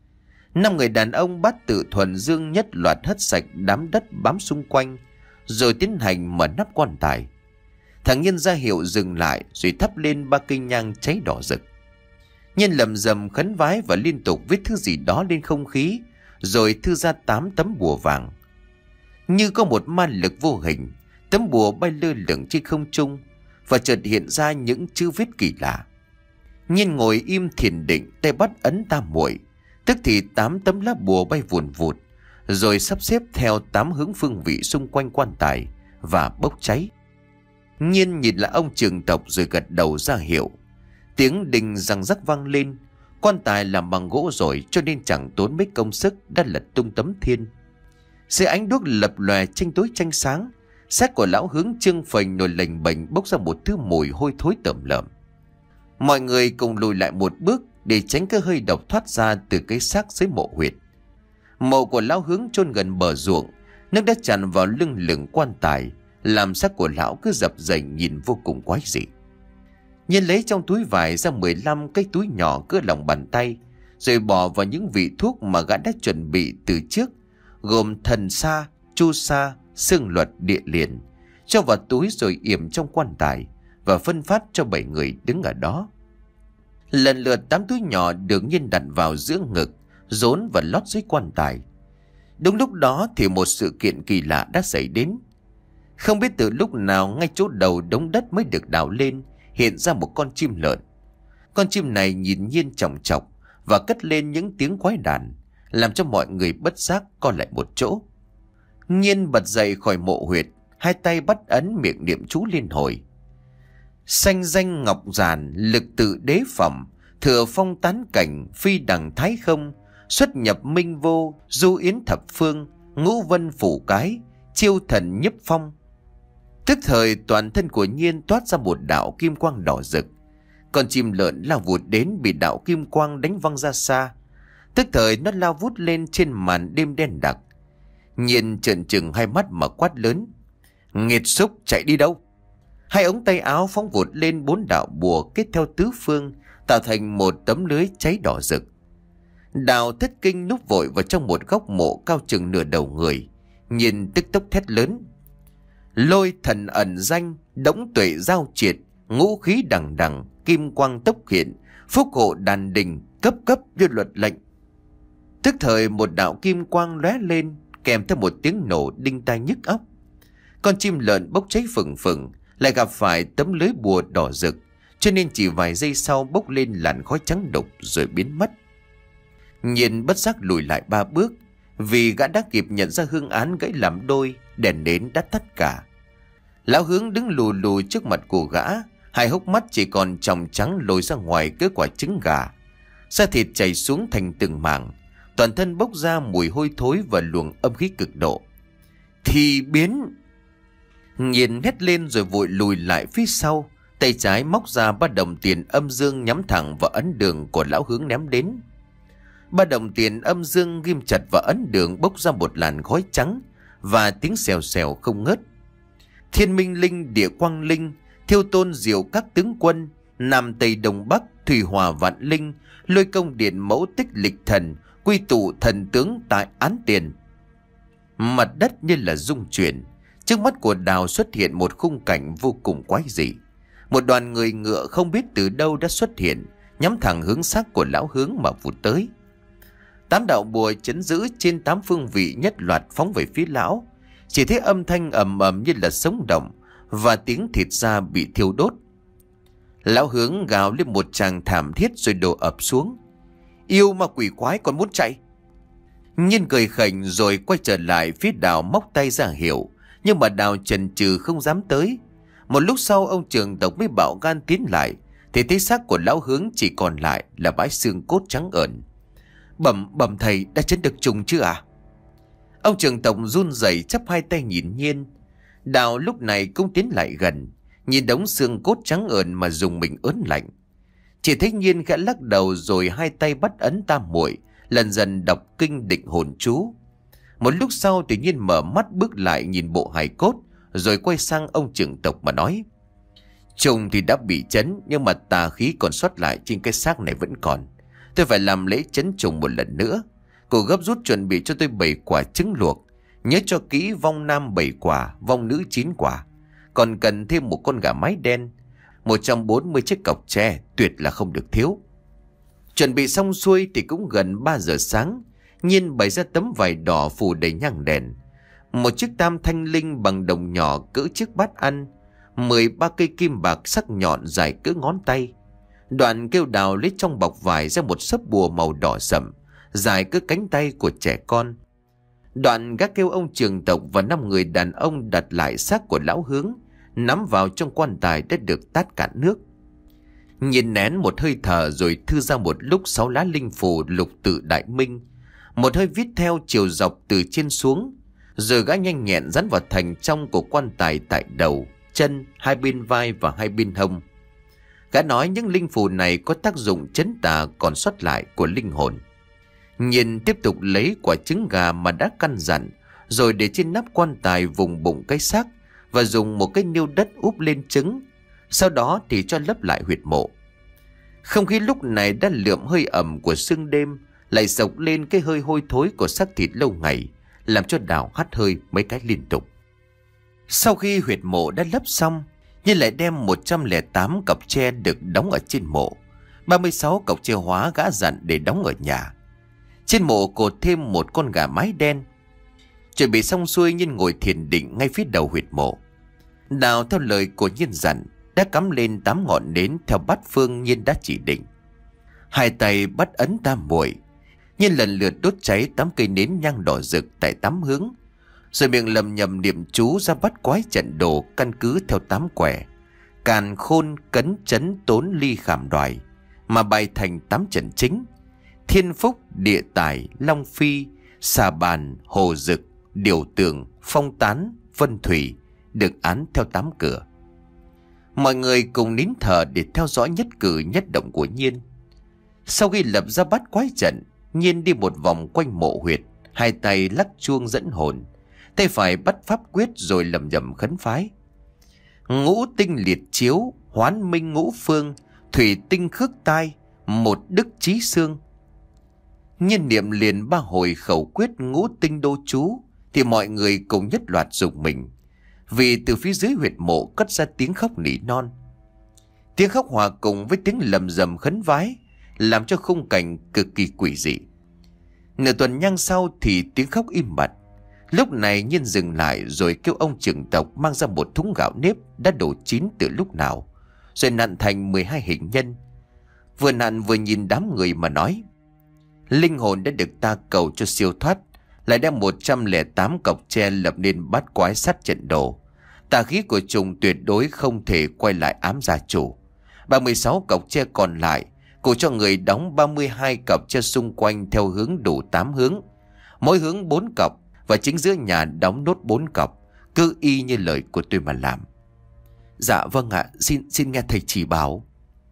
Năm người đàn ông Bát Tự, Thuần Dương nhất loạt hất sạch đám đất bám xung quanh, rồi tiến hành mở nắp quan tài. Thằng Nhiên ra hiệu dừng lại, rồi thắp lên ba cây nhang cháy đỏ rực. Nhiên lầm rầm khấn vái và liên tục viết thứ gì đó lên không khí, rồi thư ra tám tấm bùa vàng. Như có một ma lực vô hình, tấm bùa bay lơ lửng trên không trung và chợt hiện ra những chữ viết kỳ lạ. Nhiên ngồi im thiền định, tay bắt ấn tam muội, tức thì tám tấm lá bùa bay vùn vụt, rồi sắp xếp theo tám hướng phương vị xung quanh quan tài và bốc cháy. Nhiên nhìn lại ông trưởng tộc rồi gật đầu ra hiệu. Tiếng đình răng rắc vang lên. Quan tài làm bằng gỗ rồi, cho nên chẳng tốn mấy công sức đã lật tung tấm thiên. Dưới ánh đuốc lập lòe tranh tối tranh sáng, xác của lão Hướng trương phình nổi lềnh bềnh, bốc ra một thứ mùi hôi thối tởm lợm. Mọi người cùng lùi lại một bước để tránh cái hơi độc thoát ra từ cái xác dưới mộ huyệt. Mộ của lão Hướng chôn gần bờ ruộng, nước đã tràn vào lưng lửng quan tài, làm xác của lão cứ dập dềnh nhìn vô cùng quái dị. Nhiên lấy trong túi vải ra mười lăm cái túi nhỏ cỡ lòng bàn tay, rồi bỏ vào những vị thuốc mà gã đã chuẩn bị từ trước, gồm thần sa, chu sa, xương luật, địa liền, cho vào túi rồi yểm trong quan tài và phân phát cho bảy người đứng ở đó. Lần lượt tám túi nhỏ được Nhiên đặt vào giữa ngực, rốn và lót dưới quan tài. Đúng lúc đó thì một sự kiện kỳ lạ đã xảy đến. Không biết từ lúc nào, ngay chỗ đầu đống đất mới được đào lên, hiện ra một con chim lợn. Con chim này nhìn Nhiên chòng chọc và cất lên những tiếng quái đản, làm cho mọi người bất giác co lại một chỗ. Nhiên bật dậy khỏi mộ huyệt, hai tay bắt ấn miệng niệm chú liên hồi. Sanh danh ngọc giản, lực tự đế phẩm, thừa phong tán cảnh, phi đằng thái không, xuất nhập minh vô, du yến thập phương, ngũ vân phủ cái, chiêu thần nhiếp phong. Tức thời toàn thân của Nhiên toát ra một đạo kim quang đỏ rực. Con chim lợn lao vụt đến, bị đạo kim quang đánh văng ra xa. Tức thời nó lao vút lên trên màn đêm đen đặc. Nhiên trợn trừng hai mắt mà quát lớn: Nghiệt xúc, chạy đi đâu? Hai ống tay áo phóng vụt lên bốn đạo bùa kết theo tứ phương, tạo thành một tấm lưới cháy đỏ rực. Đào Thất Kinh núp vội vào trong một góc mộ cao chừng nửa đầu người. Nhiên tức tốc thét lớn: Lôi thần ẩn danh, đống tuệ giao triệt, ngũ khí đằng đằng, kim quang tốc hiện, phúc hộ đàn đình, cấp cấp như luật lệnh. Tức thời một đạo kim quang lóe lên, kèm theo một tiếng nổ đinh tai nhức óc. Con chim lợn bốc cháy phừng phừng lại gặp phải tấm lưới bùa đỏ rực, cho nên chỉ vài giây sau bốc lên làn khói trắng đục rồi biến mất. Nhiên bất giác lùi lại ba bước, vì gã đã kịp nhận ra hương án gãy làm đôi, đèn nến đã tắt cả. Lão Hướng đứng lù lù trước mặt của gã, hai hốc mắt chỉ còn tròng trắng lồi ra ngoài cỡ quả trứng gà, da thịt chảy xuống thành từng mảng, toàn thân bốc ra mùi hôi thối và luồng âm khí cực độ. Thì biến! Nhiên hét lên rồi vội lùi lại phía sau, tay trái móc ra ba đồng tiền âm dương nhắm thẳng vào ấn đường của lão Hướng ném đến. Ba đồng tiền âm dương ghim chặt vào ấn đường, bốc ra một làn khói trắng và tiếng xèo xèo không ngớt. Thiên Minh Linh, Địa Quang Linh, Thiêu Tôn Diệu các tướng quân, Nam Tây Đông Bắc, Thủy Hòa Vạn Linh, Lôi Công Điện Mẫu Tích Lịch Thần, quy tụ thần tướng tại án tiền. Mặt đất như là rung chuyển. Trước mắt của Đào xuất hiện một khung cảnh vô cùng quái dị. Một đoàn người ngựa không biết từ đâu đã xuất hiện, nhắm thẳng hướng xác của lão Hướng mà vụt tới. Tám đạo bùa chấn giữ trên tám phương vị nhất loạt phóng về phía lão. Chỉ thấy âm thanh ầm ầm như là sống động và tiếng thịt da bị thiêu đốt. Lão Hướng gào lên một tràng thảm thiết rồi đổ ập xuống. Yêu mà quỷ quái còn muốn chạy. Nhiên cười khỉnh rồi quay trở lại phía Đào, móc tay ra hiệu, nhưng mà Đào chần chừ không dám tới. Một lúc sau ông trưởng tộc mới bạo gan tiến lại, thì thấy xác của lão Hướng chỉ còn lại là bãi xương cốt trắng ẩn. Bẩm bẩm thầy, đã chấn được trùng chưa à? Ông trưởng tộc run rẩy chắp hai tay nhìn Nhiên. Đào lúc này cũng tiến lại gần, nhìn đống xương cốt trắng ẩn mà dùng mình ớn lạnh. Chỉ thấy Nhiên khẽ lắc đầu rồi hai tay bắt ấn tam muội, lần dần đọc kinh định hồn chú. Một lúc sau thì Nhiên mở mắt bước lại nhìn bộ hài cốt, rồi quay sang ông trưởng tộc mà nói: Trùng thì đã bị chấn, nhưng mà tà khí còn sót lại trên cái xác này vẫn còn. Tôi phải làm lễ chấn trùng một lần nữa. Cô gấp rút chuẩn bị cho tôi bảy quả trứng luộc. Nhớ cho kỹ, vong nam bảy quả, vong nữ chín quả. Còn cần thêm một con gà mái đen, một trăm bốn mươi chiếc cọc tre, tuyệt là không được thiếu. Chuẩn bị xong xuôi thì cũng gần ba giờ sáng. Nhiên bày ra tấm vải đỏ phủ đầy nhang đèn, một chiếc tam thanh linh bằng đồng nhỏ cỡ chiếc bát ăn, mười ba cây kim bạc sắc nhọn dài cỡ ngón tay. Đoạn kêu Đào lấy trong bọc vải ra một sấp bùa màu đỏ sẫm, dài cỡ cánh tay của trẻ con. Đoạn gác kêu ông trưởng tộc và năm người đàn ông đặt lại xác của lão Hướng, nắm vào trong quan tài đã được tát cạn nước. Nhìn nén một hơi thở rồi thư ra một lúc sáu lá linh phù lục tự đại minh, một hơi viết theo chiều dọc từ trên xuống, rồi gã nhanh nhẹn dán vào thành trong của quan tài tại đầu, chân, hai bên vai và hai bên hông. Gã nói những linh phù này có tác dụng trấn tà còn sót lại của linh hồn. Nhìn tiếp tục lấy quả trứng gà mà đã căn dặn, rồi để trên nắp quan tài vùng bụng cái xác và dùng một cái niêu đất úp lên trứng. Sau đó thì cho lấp lại huyệt mộ. Không khí lúc này đã lượm hơi ẩm của sương đêm, lại sộc lên cái hơi hôi thối của xác thịt lâu ngày, làm cho Đào hắt hơi mấy cái liên tục. Sau khi huyệt mộ đã lấp xong, Nhiên lại đem một trăm lẻ tám cọc tre được đóng ở trên mộ, ba mươi sáu cọc tre hóa gã dặn để đóng ở nhà. Trên mộ cột thêm một con gà mái đen. Chuẩn bị xong xuôi, Nhiên ngồi thiền định ngay phía đầu huyệt mộ. Đào theo lời của Nhiên dặn đã cắm lên tám ngọn nến theo bát phương Nhiên đã chỉ định. Hai tay bắt ấn tam muội, Nhiên lần lượt đốt cháy tám cây nến nhang đỏ rực tại tám hướng, rồi miệng lầm nhầm niệm chú ra bắt quái trận đồ căn cứ theo tám quẻ: càn khôn, cấn, chấn, tốn, ly, khảm, đoài, mà bày thành tám trận chính: thiên phúc, địa tài, long phi, xà bàn, hồ dực, điều tường, phong tán, vân thủy, được án theo tám cửa. Mọi người cùng nín thở để theo dõi nhất cử nhất động của Nhiên. Sau khi lập ra bát quái trận, Nhiên đi một vòng quanh mộ huyệt, hai tay lắc chuông dẫn hồn, tay phải bắt pháp quyết rồi lầm nhầm khấn phái: ngũ tinh liệt chiếu, hoán minh ngũ phương, thủy tinh khước tai, một đức trí xương. Nhiên niệm liền ba hồi khẩu quyết ngũ tinh đô chú thì mọi người cùng nhất loạt rùng mình, vì từ phía dưới huyệt mộ cất ra tiếng khóc nỉ non. Tiếng khóc hòa cùng với tiếng lầm rầm khấn vái, làm cho khung cảnh cực kỳ quỷ dị. Nửa tuần nhang sau thì tiếng khóc im bặt. Lúc này Nhiên dừng lại rồi kêu ông trưởng tộc mang ra một thúng gạo nếp đã đổ chín từ lúc nào, rồi nặn thành mười hai hình nhân. Vừa nặn vừa nhìn đám người mà nói: linh hồn đã được ta cầu cho siêu thoát, lại đem một trăm lẻ tám cọc tre lập nên bát quái sát trận đồ. Tà khí của trùng tuyệt đối không thể quay lại ám gia chủ. ba mươi sáu cọc tre còn lại, cụ cho người đóng ba mươi hai cọc tre xung quanh theo hướng đủ tám hướng, mỗi hướng bốn cọc, và chính giữa nhà đóng nốt bốn cọc, cứ y như lời của tôi mà làm. Dạ vâng ạ, xin xin nghe thầy chỉ bảo.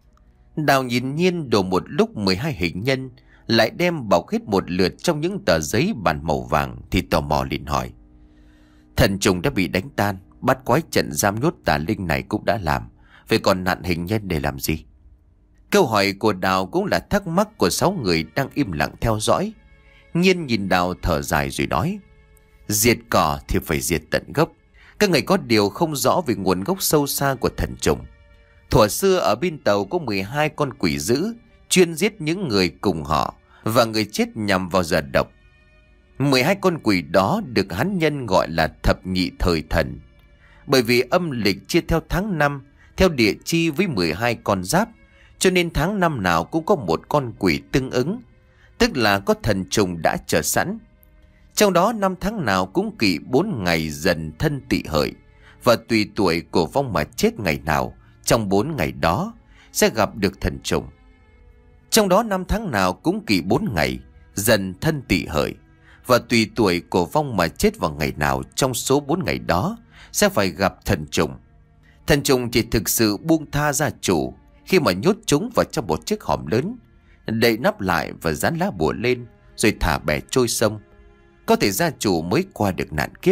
Đào nhìn Nhiên đổ một lúc mười hai hình nhân, lại đem bọc hết một lượt trong những tờ giấy bản màu vàng thì tò mò liền hỏi: thần trùng đã bị đánh tan, bát quái trận giam nhốt tà linh này cũng đã làm, vậy còn nặn hình nhân để làm gì? Câu hỏi của Đào cũng là thắc mắc của sáu người đang im lặng theo dõi. Nhiên nhìn Đào thở dài rồi nói: diệt cỏ thì phải diệt tận gốc. Các người có điều không rõ về nguồn gốc sâu xa của thần trùng. Thuở xưa ở bên Tàu có mười hai con quỷ dữ chuyên giết những người cùng họ, và người chết nhằm vào giờ độc. mười hai con quỷ đó được hán nhân gọi là thập nhị thời thần, bởi vì âm lịch chia theo tháng năm, theo địa chi với mười hai con giáp, cho nên tháng năm nào cũng có một con quỷ tương ứng, tức là có thần trùng đã chờ sẵn. Trong đó năm tháng nào cũng kỵ bốn ngày dần thân tỵ hợi, và tùy tuổi của vong mà chết ngày nào trong bốn ngày đó sẽ gặp được thần trùng. Trong đó năm tháng nào cũng kỵ bốn ngày dần thân tỵ hợi, và tùy tuổi của vong mà chết vào ngày nào trong số bốn ngày đó sẽ phải gặp thần trùng. Thần trùng chỉ thực sự buông tha gia chủ khi mà nhốt chúng vào trong một chiếc hòm lớn, đậy nắp lại và dán lá bùa lên, rồi thả bè trôi sông. Có thể gia chủ mới qua được nạn kiếp.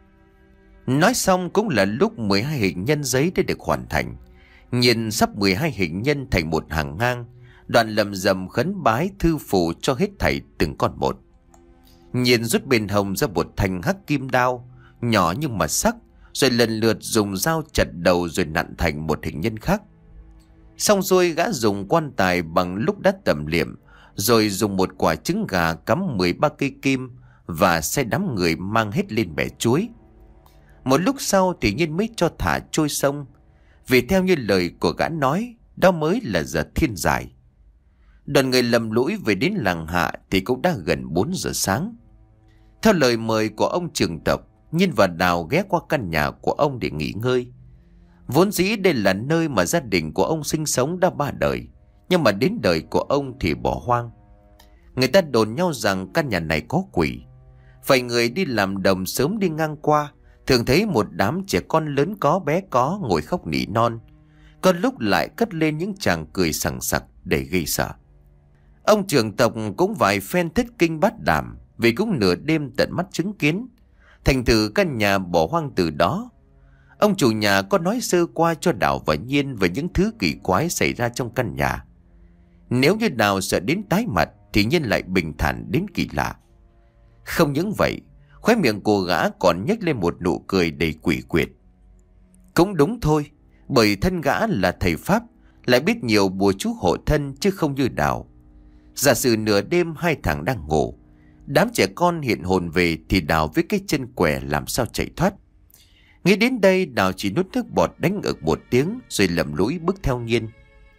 Nói xong cũng là lúc mười hai hình nhân giấy đã được hoàn thành. Nhìn sắp mười hai hình nhân thành một hàng ngang, Đoàn lầm rầm khấn bái thư phù cho hết thảy từng con một. Nhìn rút bên hông ra một thanh hắc kim đao, nhỏ nhưng mà sắc, rồi lần lượt dùng dao chặt đầu rồi nặn thành một hình nhân khác. Xong rồi gã dùng quan tài bằng lúc đã tẩm liệm, rồi dùng một quả trứng gà cắm mười ba cây kim và xe đám người mang hết lên bẻ chuối. Một lúc sau thì nhiên mới cho thả trôi sông, vì theo như lời của gã nói, đó mới là giờ thiên giải. Đoàn người lầm lũi về đến làng Hạ thì cũng đã gần bốn giờ sáng. Theo lời mời của ông trưởng tộc, Nhiên và Đào ghé qua căn nhà của ông để nghỉ ngơi. Vốn dĩ đây là nơi mà gia đình của ông sinh sống đã ba đời, nhưng mà đến đời của ông thì bỏ hoang. Người ta đồn nhau rằng căn nhà này có quỷ. Vài người đi làm đồng sớm đi ngang qua, thường thấy một đám trẻ con lớn có bé có ngồi khóc nỉ non. Có lúc lại cất lên những tràng cười sằng sặc để gây sợ. Ông trưởng tộc cũng vài phen thất kinh bát đảm, vì cũng nửa đêm tận mắt chứng kiến. Thành thử căn nhà bỏ hoang từ đó. Ông chủ nhà có nói sơ qua cho Đào và Nhiên về những thứ kỳ quái xảy ra trong căn nhà. Nếu như Đào sợ đến tái mặt thì Nhiên lại bình thản đến kỳ lạ. Không những vậy, khóe miệng cô gã còn nhếch lên một nụ cười đầy quỷ quyệt. Cũng đúng thôi, bởi thân gã là thầy Pháp, lại biết nhiều bùa chú hộ thân chứ không như Đào. Giả sử nửa đêm hai thằng đang ngủ, đám trẻ con hiện hồn về thì Đào với cái chân què làm sao chạy thoát. Nghĩ đến đây, Đào chỉ nuốt nước bọt đánh ực một tiếng rồi lầm lũi bước theo Nhiên.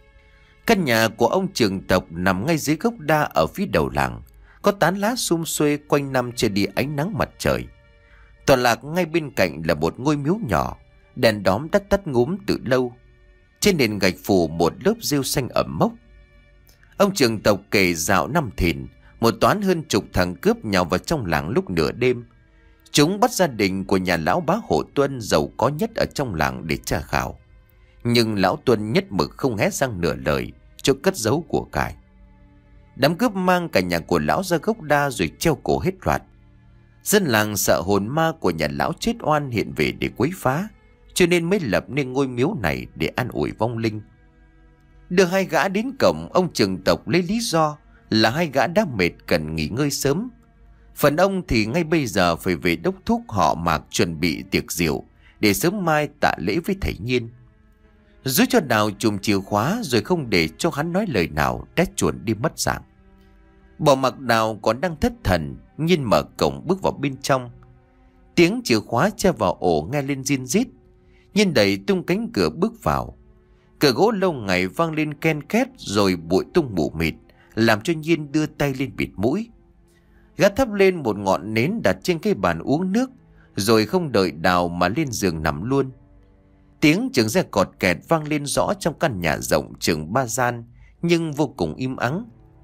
Căn nhà của ông trưởng tộc nằm ngay dưới gốc đa ở phía đầu làng, có tán lá sum xuê quanh năm che đi ánh nắng mặt trời. Tọa lạc ngay bên cạnh là một ngôi miếu nhỏ, đèn đóm đã tắt ngúm từ lâu. Trên nền gạch phủ một lớp rêu xanh ẩm mốc. Ông trưởng tộc kể dạo năm Thìn, một toán hơn chục thằng cướp nhào vào trong làng lúc nửa đêm. Chúng bắt gia đình của nhà lão bá Hộ Tuân giàu có nhất ở trong làng để tra khảo. Nhưng lão Tuân nhất mực không hé răng nửa lời cho cất giấu của cải. Đám cướp mang cả nhà của lão ra gốc đa rồi treo cổ hết loạt. Dân làng sợ hồn ma của nhà lão chết oan hiện về để quấy phá, cho nên mới lập nên ngôi miếu này để an ủi vong linh. Đưa hai gã đến cổng, ông trưởng tộc lấy lý do là hai gã đã mệt cần nghỉ ngơi sớm. Phần ông thì ngay bây giờ phải về đốc thúc họ Mạc chuẩn bị tiệc rượu để sớm mai tạ lễ với thầy Nhiên. Rút cho Đào chùm chìa khóa rồi không để cho hắn nói lời nào, đã chuồn đi mất dạng. Bỏ mặc Đào còn đang thất thần, Nhiên mở cổng bước vào bên trong. Tiếng chìa khóa tra vào ổ nghe lên rin rít. Nhiên đẩy tung cánh cửa bước vào. Cửa gỗ lâu ngày vang lên ken két rồi bụi tung mù mịt, làm cho Nhiên đưa tay lên bịt mũi. Gã thắp lên một ngọn nến đặt trên cái bàn uống nước, rồi không đợi Đào mà lên giường nằm luôn. Tiếng chưởng xe cọt kẹt vang lên rõ trong căn nhà rộng chừng ba gian, nhưng vô cùng im ắng.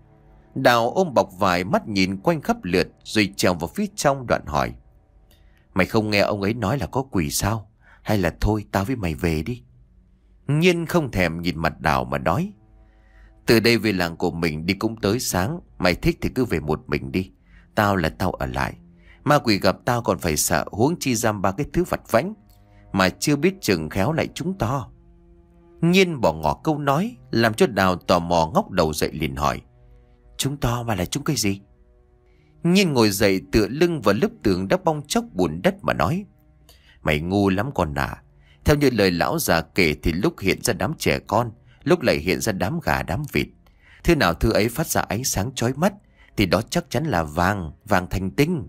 Đào ôm bọc vải, mắt nhìn quanh khắp lượt rồi trèo vào phía trong, đoạn hỏi: Mày không nghe ông ấy nói là có quỷ sao? Hay là thôi tao với mày về đi? Nhiên không thèm nhìn mặt Đào mà nói: Từ đây về làng của mình đi cũng tới sáng, mày thích thì cứ về một mình đi. Tao là tao ở lại. Ma quỷ gặp tao còn phải sợ, huống chi giam ba cái thứ vặt vãnh mà chưa biết chừng khéo lại chúng to. Nhiên bỏ ngỏ câu nói, làm cho Đào tò mò ngóc đầu dậy liền hỏi: Chúng to mà là chúng cái gì? Nhiên ngồi dậy tựa lưng vào lớp tường đã bong chóc bùn đất mà nói: Mày ngu lắm con à. Theo như lời lão già kể thì lúc hiện ra đám trẻ con, lúc lại hiện ra đám gà đám vịt. Thứ nào thứ ấy phát ra ánh sáng chói mắt thì đó chắc chắn là vàng, vàng thành tinh.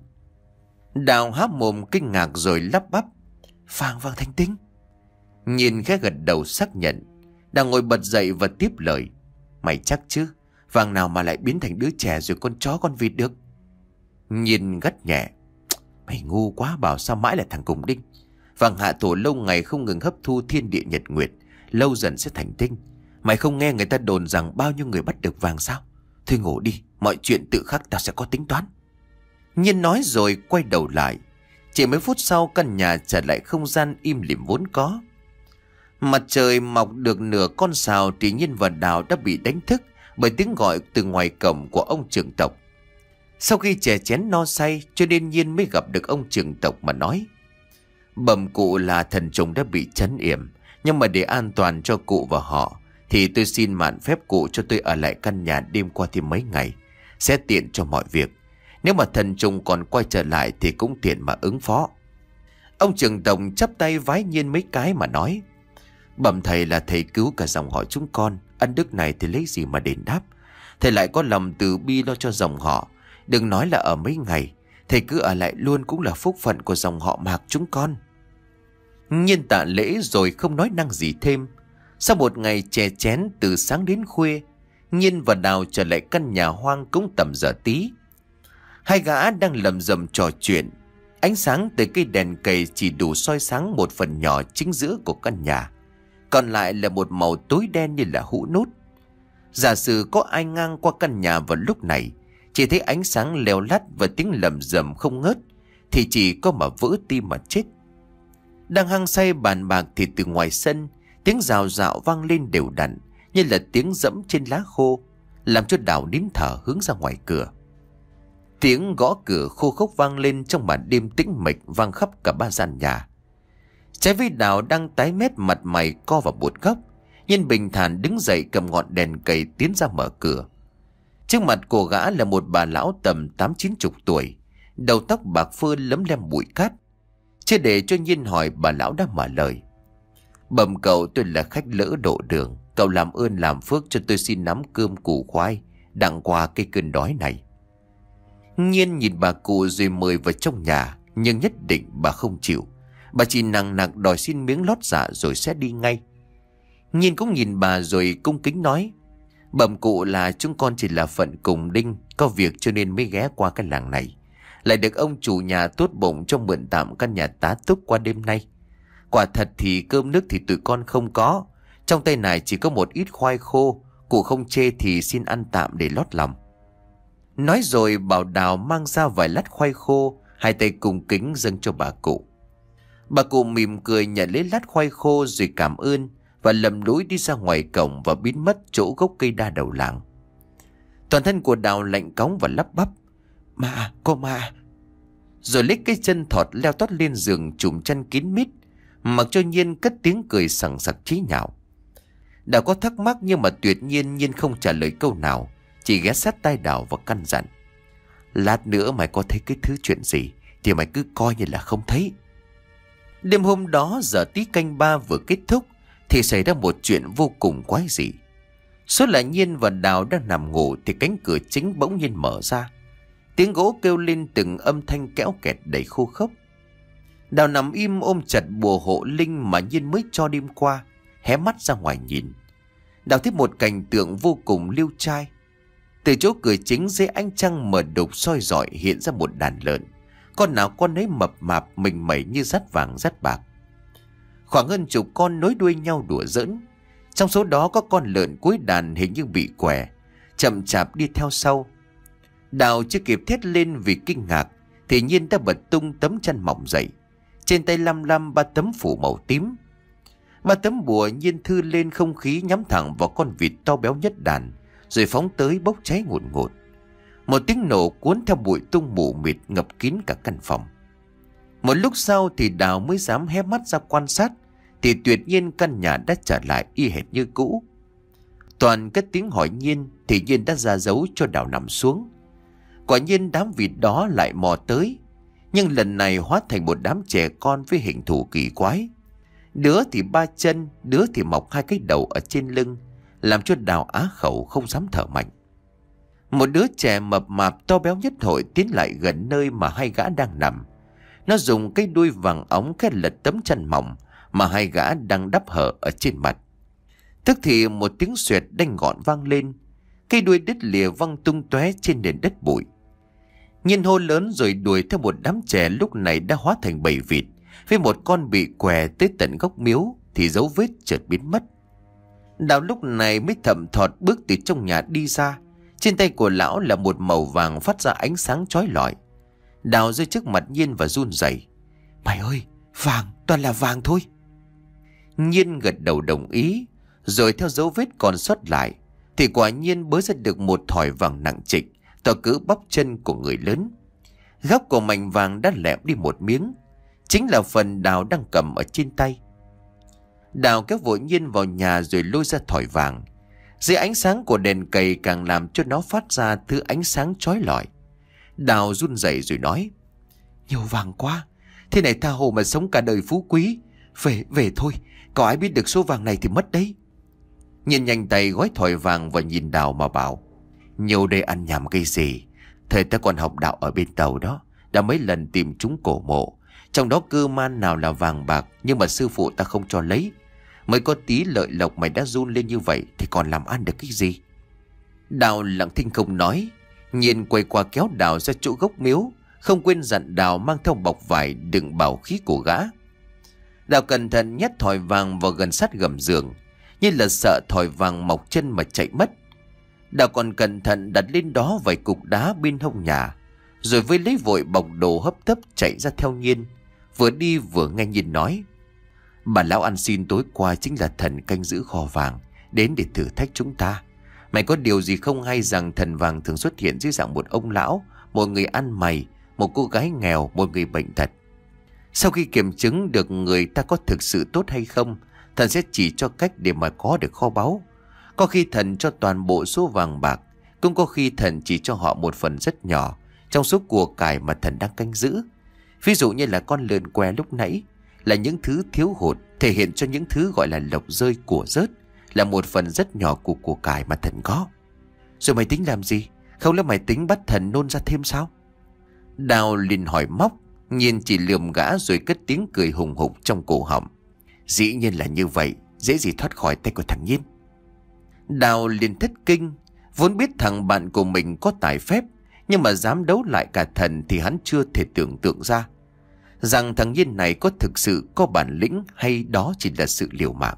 Đào há mồm kinh ngạc rồi lắp bắp: Vàng vàng thành tinh? Nhìn khẽ gật đầu xác nhận. Đào ngồi bật dậy và tiếp lời: Mày chắc chứ? Vàng nào mà lại biến thành đứa trẻ rồi con chó con vịt được. Nhiên gắt nhẹ. Mày ngu quá, bảo sao mãi là thằng Cùng Đinh. Vàng hạ thổ lâu ngày không ngừng hấp thu thiên địa nhật nguyệt, lâu dần sẽ thành tinh. Mày không nghe người ta đồn rằng bao nhiêu người bắt được vàng sao? Thôi ngủ đi, mọi chuyện tự khắc tao sẽ có tính toán. Nhiên nói rồi quay đầu lại. Chỉ mấy phút sau căn nhà trở lại không gian im lìm vốn có. Mặt trời mọc được nửa con sào thì Nhiên và Đào đã bị đánh thức bởi tiếng gọi từ ngoài cổng của ông trưởng tộc. Sau khi chè chén no say cho nên Nhiên mới gặp được ông trưởng tộc mà nói. Bẩm cụ là thần trùng đã bị trấn yểm, nhưng mà để an toàn cho cụ và họ thì tôi xin mạn phép cụ cho tôi ở lại căn nhà đêm qua thêm mấy ngày, sẽ tiện cho mọi việc. Nếu mà thần trùng còn quay trở lại thì cũng tiện mà ứng phó. Ông trưởng tộc chắp tay vái Nhiên mấy cái mà nói. Bẩm thầy là thầy cứu cả dòng họ chúng con, ân đức này thì lấy gì mà đền đáp. Thầy lại có lòng từ bi lo cho dòng họ. Đừng nói là ở mấy ngày, thầy cứ ở lại luôn cũng là phúc phận của dòng họ Mạc chúng con. Nhiên tạ lễ rồi không nói năng gì thêm. Sau một ngày chè chén từ sáng đến khuya, Nhiên và Đào trở lại căn nhà hoang cũng tầm giờ tí. Hai gã đang lầm rầm trò chuyện. Ánh sáng từ cây đèn cầy chỉ đủ soi sáng một phần nhỏ chính giữa của căn nhà, còn lại là một màu tối đen như là hũ nút. Giả sử có ai ngang qua căn nhà vào lúc này, chỉ thấy ánh sáng leo lắt và tiếng lầm rầm không ngớt, thì chỉ có mà vỡ tim mà chết. Đang hăng say bàn bạc thì từ ngoài sân, tiếng rào rạo vang lên đều đặn như là tiếng dẫm trên lá khô, làm cho Đào nín thở hướng ra ngoài cửa. Tiếng gõ cửa khô khốc vang lên trong màn đêm tĩnh mịch, vang khắp cả ba gian nhà. Trái với Đào đang tái mét, mặt mày co vào một góc, Nhiên bình thản đứng dậy cầm ngọn đèn cầy tiến ra mở cửa. Trước mặt cô gã là một bà lão tầm tám chín chục tuổi, đầu tóc bạc phơ lấm lem bụi cát. Chưa để cho Nhiên hỏi, bà lão đã mở lời. Bẩm cậu, tôi là khách lỡ độ đường, cậu làm ơn làm phước cho tôi xin nắm cơm củ khoai đặng qua cái cơn đói này. Nhiên nhìn bà cụ rồi mời vào trong nhà, nhưng nhất định bà không chịu. Bà chỉ nằng nặc đòi xin miếng lót dạ rồi sẽ đi ngay. Nhiên cũng nhìn bà rồi cung kính nói. Bẩm cụ là chúng con chỉ là phận cùng đinh, có việc cho nên mới ghé qua cái làng này. Lại được ông chủ nhà tốt bụng cho mượn tạm căn nhà tá túc qua đêm nay. Quả thật thì cơm nước thì tụi con không có, trong tay này chỉ có một ít khoai khô, cụ không chê thì xin ăn tạm để lót lòng. Nói rồi bảo Đào mang ra vài lát khoai khô, hai tay cùng kính dâng cho bà cụ. Bà cụ mỉm cười nhận lấy lát khoai khô rồi cảm ơn và lầm lũi đi ra ngoài cổng và biến mất chỗ gốc cây đa đầu làng. Toàn thân của Đào lạnh cóng và lắp bắp. Mà, cô mà. Rồi lấy cái chân thọt leo tót lên giường trùm chăn kín mít, mặc cho Nhiên cất tiếng cười sằng sặc chí nhạo. Đào có thắc mắc nhưng mà tuyệt nhiên Nhiên không trả lời câu nào, chỉ ghé sát tai Đào và căn dặn. Lát nữa mày có thấy cái thứ chuyện gì thì mày cứ coi như là không thấy. Đêm hôm đó giờ tí canh ba vừa kết thúc thì xảy ra một chuyện vô cùng quái dị. Số là Nhiên và Đào đang nằm ngủ thì cánh cửa chính bỗng nhiên mở ra. Tiếng gỗ kêu lên từng âm thanh kéo kẹt đầy khô khốc. Đào nằm im ôm chặt bùa hộ linh mà Nhiên mới cho đêm qua, hé mắt ra ngoài nhìn. Đào thấy một cảnh tượng vô cùng liêu trai. Từ chỗ cửa chính dưới ánh trăng mờ đục soi rọi hiện ra một đàn lợn, con nào con ấy mập mạp mình mẩy như dát vàng dát bạc. Khoảng hơn chục con nối đuôi nhau đùa giỡn. Trong số đó có con lợn cuối đàn hình như bị què, chậm chạp đi theo sau. Đào chưa kịp thét lên vì kinh ngạc thì Nhiên đã bật tung tấm chăn mỏng dậy. Trên tay lăm lăm ba tấm phủ màu tím. Ba tấm bùa Nhiên thư lên không khí nhắm thẳng vào con vịt to béo nhất đàn, rồi phóng tới bốc cháy ngùn ngụt. Một tiếng nổ cuốn theo bụi tung mù mịt ngập kín cả căn phòng. Một lúc sau thì Đào mới dám hé mắt ra quan sát, thì tuyệt nhiên căn nhà đã trở lại y hệt như cũ. Toàn cất tiếng hỏi Nhiên thì Nhiên đã ra dấu cho Đào nằm xuống. Quả nhiên đám vịt đó lại mò tới, nhưng lần này hóa thành một đám trẻ con với hình thù kỳ quái. Đứa thì ba chân, đứa thì mọc hai cái đầu ở trên lưng, làm cho Đào á khẩu không dám thở mạnh. Một đứa trẻ mập mạp to béo nhất hội tiến lại gần nơi mà hai gã đang nằm. Nó dùng cái đuôi vàng óng khét lật tấm chăn mỏng mà hai gã đang đắp hở ở trên mặt. Tức thì một tiếng xoẹt đanh gọn vang lên. cây đuôi đứt lìa văng tung tóe trên nền đất bụi. Nhiên hô lớn rồi đuổi theo một đám trẻ lúc này đã hóa thành bầy vịt, với một con bị què tới tận gốc miếu thì dấu vết chợt biến mất. Đào lúc này mới thậm thọt bước từ trong nhà đi ra. Trên tay của lão là một màu vàng phát ra ánh sáng chói lọi. Đào rơi trước mặt Nhiên và run rẩy. Mày ơi, vàng, toàn là vàng thôi. Nhiên gật đầu đồng ý. Rồi theo dấu vết còn sót lại thì quả nhiên bới ra được một thỏi vàng nặng trịch, to cỡ bắp chân của người lớn. Góc của mảnh vàng đã lẹm đi một miếng, chính là phần Đào đang cầm ở trên tay. Đào kéo vội Nhiên vào nhà rồi lôi ra thỏi vàng. Dưới ánh sáng của đèn cầy càng làm cho nó phát ra thứ ánh sáng chói lọi. Đào run rẩy rồi nói: Nhiều vàng quá, thế này tha hồ mà sống cả đời phú quý. Về, về thôi, có ai biết được số vàng này thì mất đấy. Nhiên nhanh tay gói thỏi vàng và nhìn Đào mà bảo: Nhiều đây ăn nhầm cái gì? Thầy ta còn học đạo ở bên Tàu đó, đã mấy lần tìm chúng cổ mộ, trong đó cơ man nào là vàng bạc, nhưng mà sư phụ ta không cho lấy. Mới có tí lợi lộc mày đã run lên như vậy thì còn làm ăn được cái gì? Đào lặng thinh không nói. Nhiên quay qua kéo Đào ra chỗ gốc miếu, không quên dặn Đào mang theo bọc vải đựng bảo khí của gã. Đào cẩn thận nhét thỏi vàng vào gần sát gầm giường, như là sợ thỏi vàng mọc chân mà chạy mất. Đào còn cẩn thận đặt lên đó vài cục đá bên hông nhà, rồi với lấy vội bọc đồ hấp tấp chạy ra theo Nhiên. Vừa đi vừa nghe Nhiên nói: Bà lão ăn xin tối qua chính là thần canh giữ kho vàng, đến để thử thách chúng ta. Mày có điều gì không hay rằng thần vàng thường xuất hiện dưới dạng một ông lão, một người ăn mày, một cô gái nghèo, một người bệnh tật. Sau khi kiểm chứng được người ta có thực sự tốt hay không, thần sẽ chỉ cho cách để mà có được kho báu. Có khi thần cho toàn bộ số vàng bạc, cũng có khi thần chỉ cho họ một phần rất nhỏ trong số của cải mà thần đang canh giữ. Ví dụ như là con lợn què lúc nãy, là những thứ thiếu hụt, thể hiện cho những thứ gọi là lộc rơi của rớt, là một phần rất nhỏ của của cải mà thần có. Rồi mày tính làm gì? Không lẽ mày tính bắt thần nôn ra thêm sao? Đào liền hỏi móc. Nhiên chỉ lườm gã rồi cất tiếng cười hùng hục trong cổ họng. Dĩ nhiên là như vậy, dễ gì thoát khỏi tay của thằng Nhiên. Đào liền thất kinh. Vốn biết thằng bạn của mình có tài phép, nhưng mà dám đấu lại cả thần thì hắn chưa thể tưởng tượng ra rằng thằng Nhiên này có thực sự có bản lĩnh, hay đó chỉ là sự liều mạng.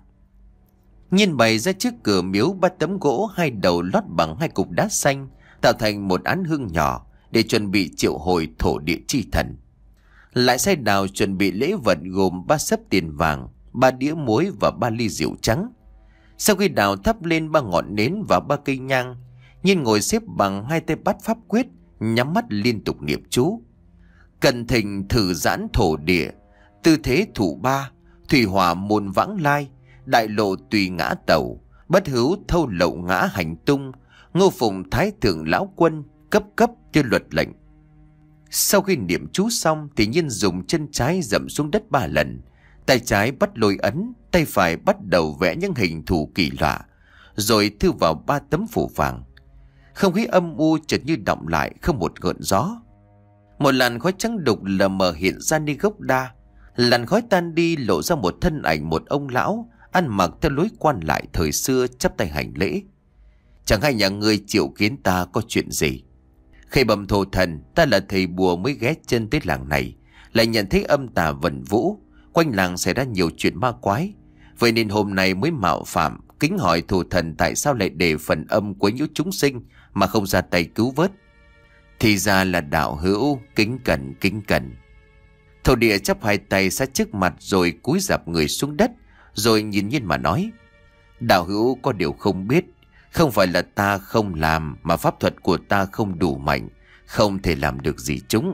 Nhiên bày ra trước cửa miếu ba tấm gỗ hai đầu lót bằng hai cục đá xanh, tạo thành một án hương nhỏ để chuẩn bị triệu hồi thổ địa chi thần. Lại sai Đào chuẩn bị lễ vật gồm ba sấp tiền vàng, ba đĩa muối và ba ly rượu trắng. Sau khi Đào thắp lên ba ngọn nến và ba cây nhang, Nhiên ngồi xếp bằng hai tay bắt pháp quyết, nhắm mắt liên tục niệm chú. Cẩn thịnh thử giãn thổ địa, tư thế thủ ba, thủy hỏa môn vãng lai, đại lộ tùy ngã tẩu, bất hữu thâu lậu ngã hành tung, ngô phụng thái thượng lão quân, cấp cấp cho luật lệnh. Sau khi niệm chú xong thì Nhiên dùng chân trái dậm xuống đất ba lần, tay trái bắt lôi ấn, tay phải bắt đầu vẽ những hình thù kỳ lạ, rồi thư vào ba tấm phủ vàng. Không khí âm u chợt như đọng lại, không một gợn gió. Một làn khói trắng đục lờ mờ hiện ra nơi gốc đa. Làn khói tan đi, lộ ra một thân ảnh một ông lão ăn mặc theo lối quan lại thời xưa, chắp tay hành lễ. Chẳng hay nhà ngươi triệu kiến ta có chuyện gì? Khê bẩm thổ thần, ta là thầy bùa mới ghé chân tới làng này, lại nhận thấy âm tà vần vũ, quanh làng xảy ra nhiều chuyện ma quái. Vậy nên hôm nay mới mạo phạm, kính hỏi thổ thần tại sao lại để phần âm quấy nhiễu chúng sinh mà không ra tay cứu vớt. Thì ra là đạo hữu, kính cẩn kính cẩn. Thổ địa chắp hai tay sát trước mặt rồi cúi rạp người xuống đất, rồi nhìn Nhiên mà nói: Đạo hữu có điều không biết, không phải là ta không làm, mà pháp thuật của ta không đủ mạnh, không thể làm được gì chúng.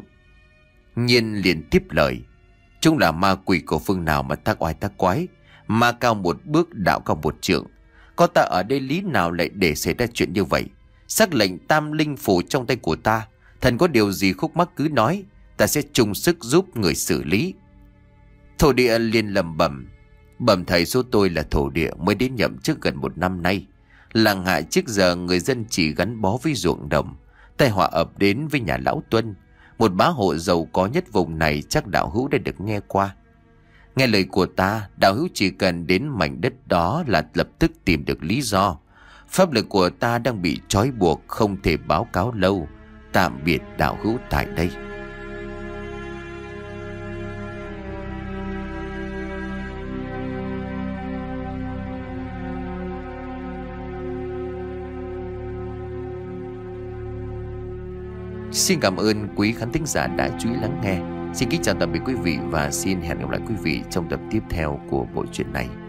Nhiên liền tiếp lời: Chúng là ma quỷ của phương nào mà tác oai tác quái, ma cao một bước, đạo cao một trượng. Có ta ở đây lý nào lại để xảy ra chuyện như vậy? Sắc lệnh tam linh phủ trong tay của ta, thần có điều gì khúc mắc cứ nói, ta sẽ chung sức giúp người xử lý. Thổ địa liền lẩm bẩm: Bẩm thầy, số tôi là thổ địa, mới đến nhậm chức gần một năm nay. Làng hạ trước giờ người dân chỉ gắn bó với ruộng đồng. Tai họa ập đến với nhà lão Tuân, một bá hộ giàu có nhất vùng này, chắc đạo hữu đã được nghe qua. Nghe lời của ta, đạo hữu chỉ cần đến mảnh đất đó là lập tức tìm được lý do. Pháp lực của ta đang bị trói buộc, không thể báo cáo lâu. Tạm biệt đạo hữu tại đây. Xin cảm ơn quý khán thính giả đã chú ý lắng nghe. Xin kính chào tạm biệt quý vị và xin hẹn gặp lại quý vị trong tập tiếp theo của bộ truyện này.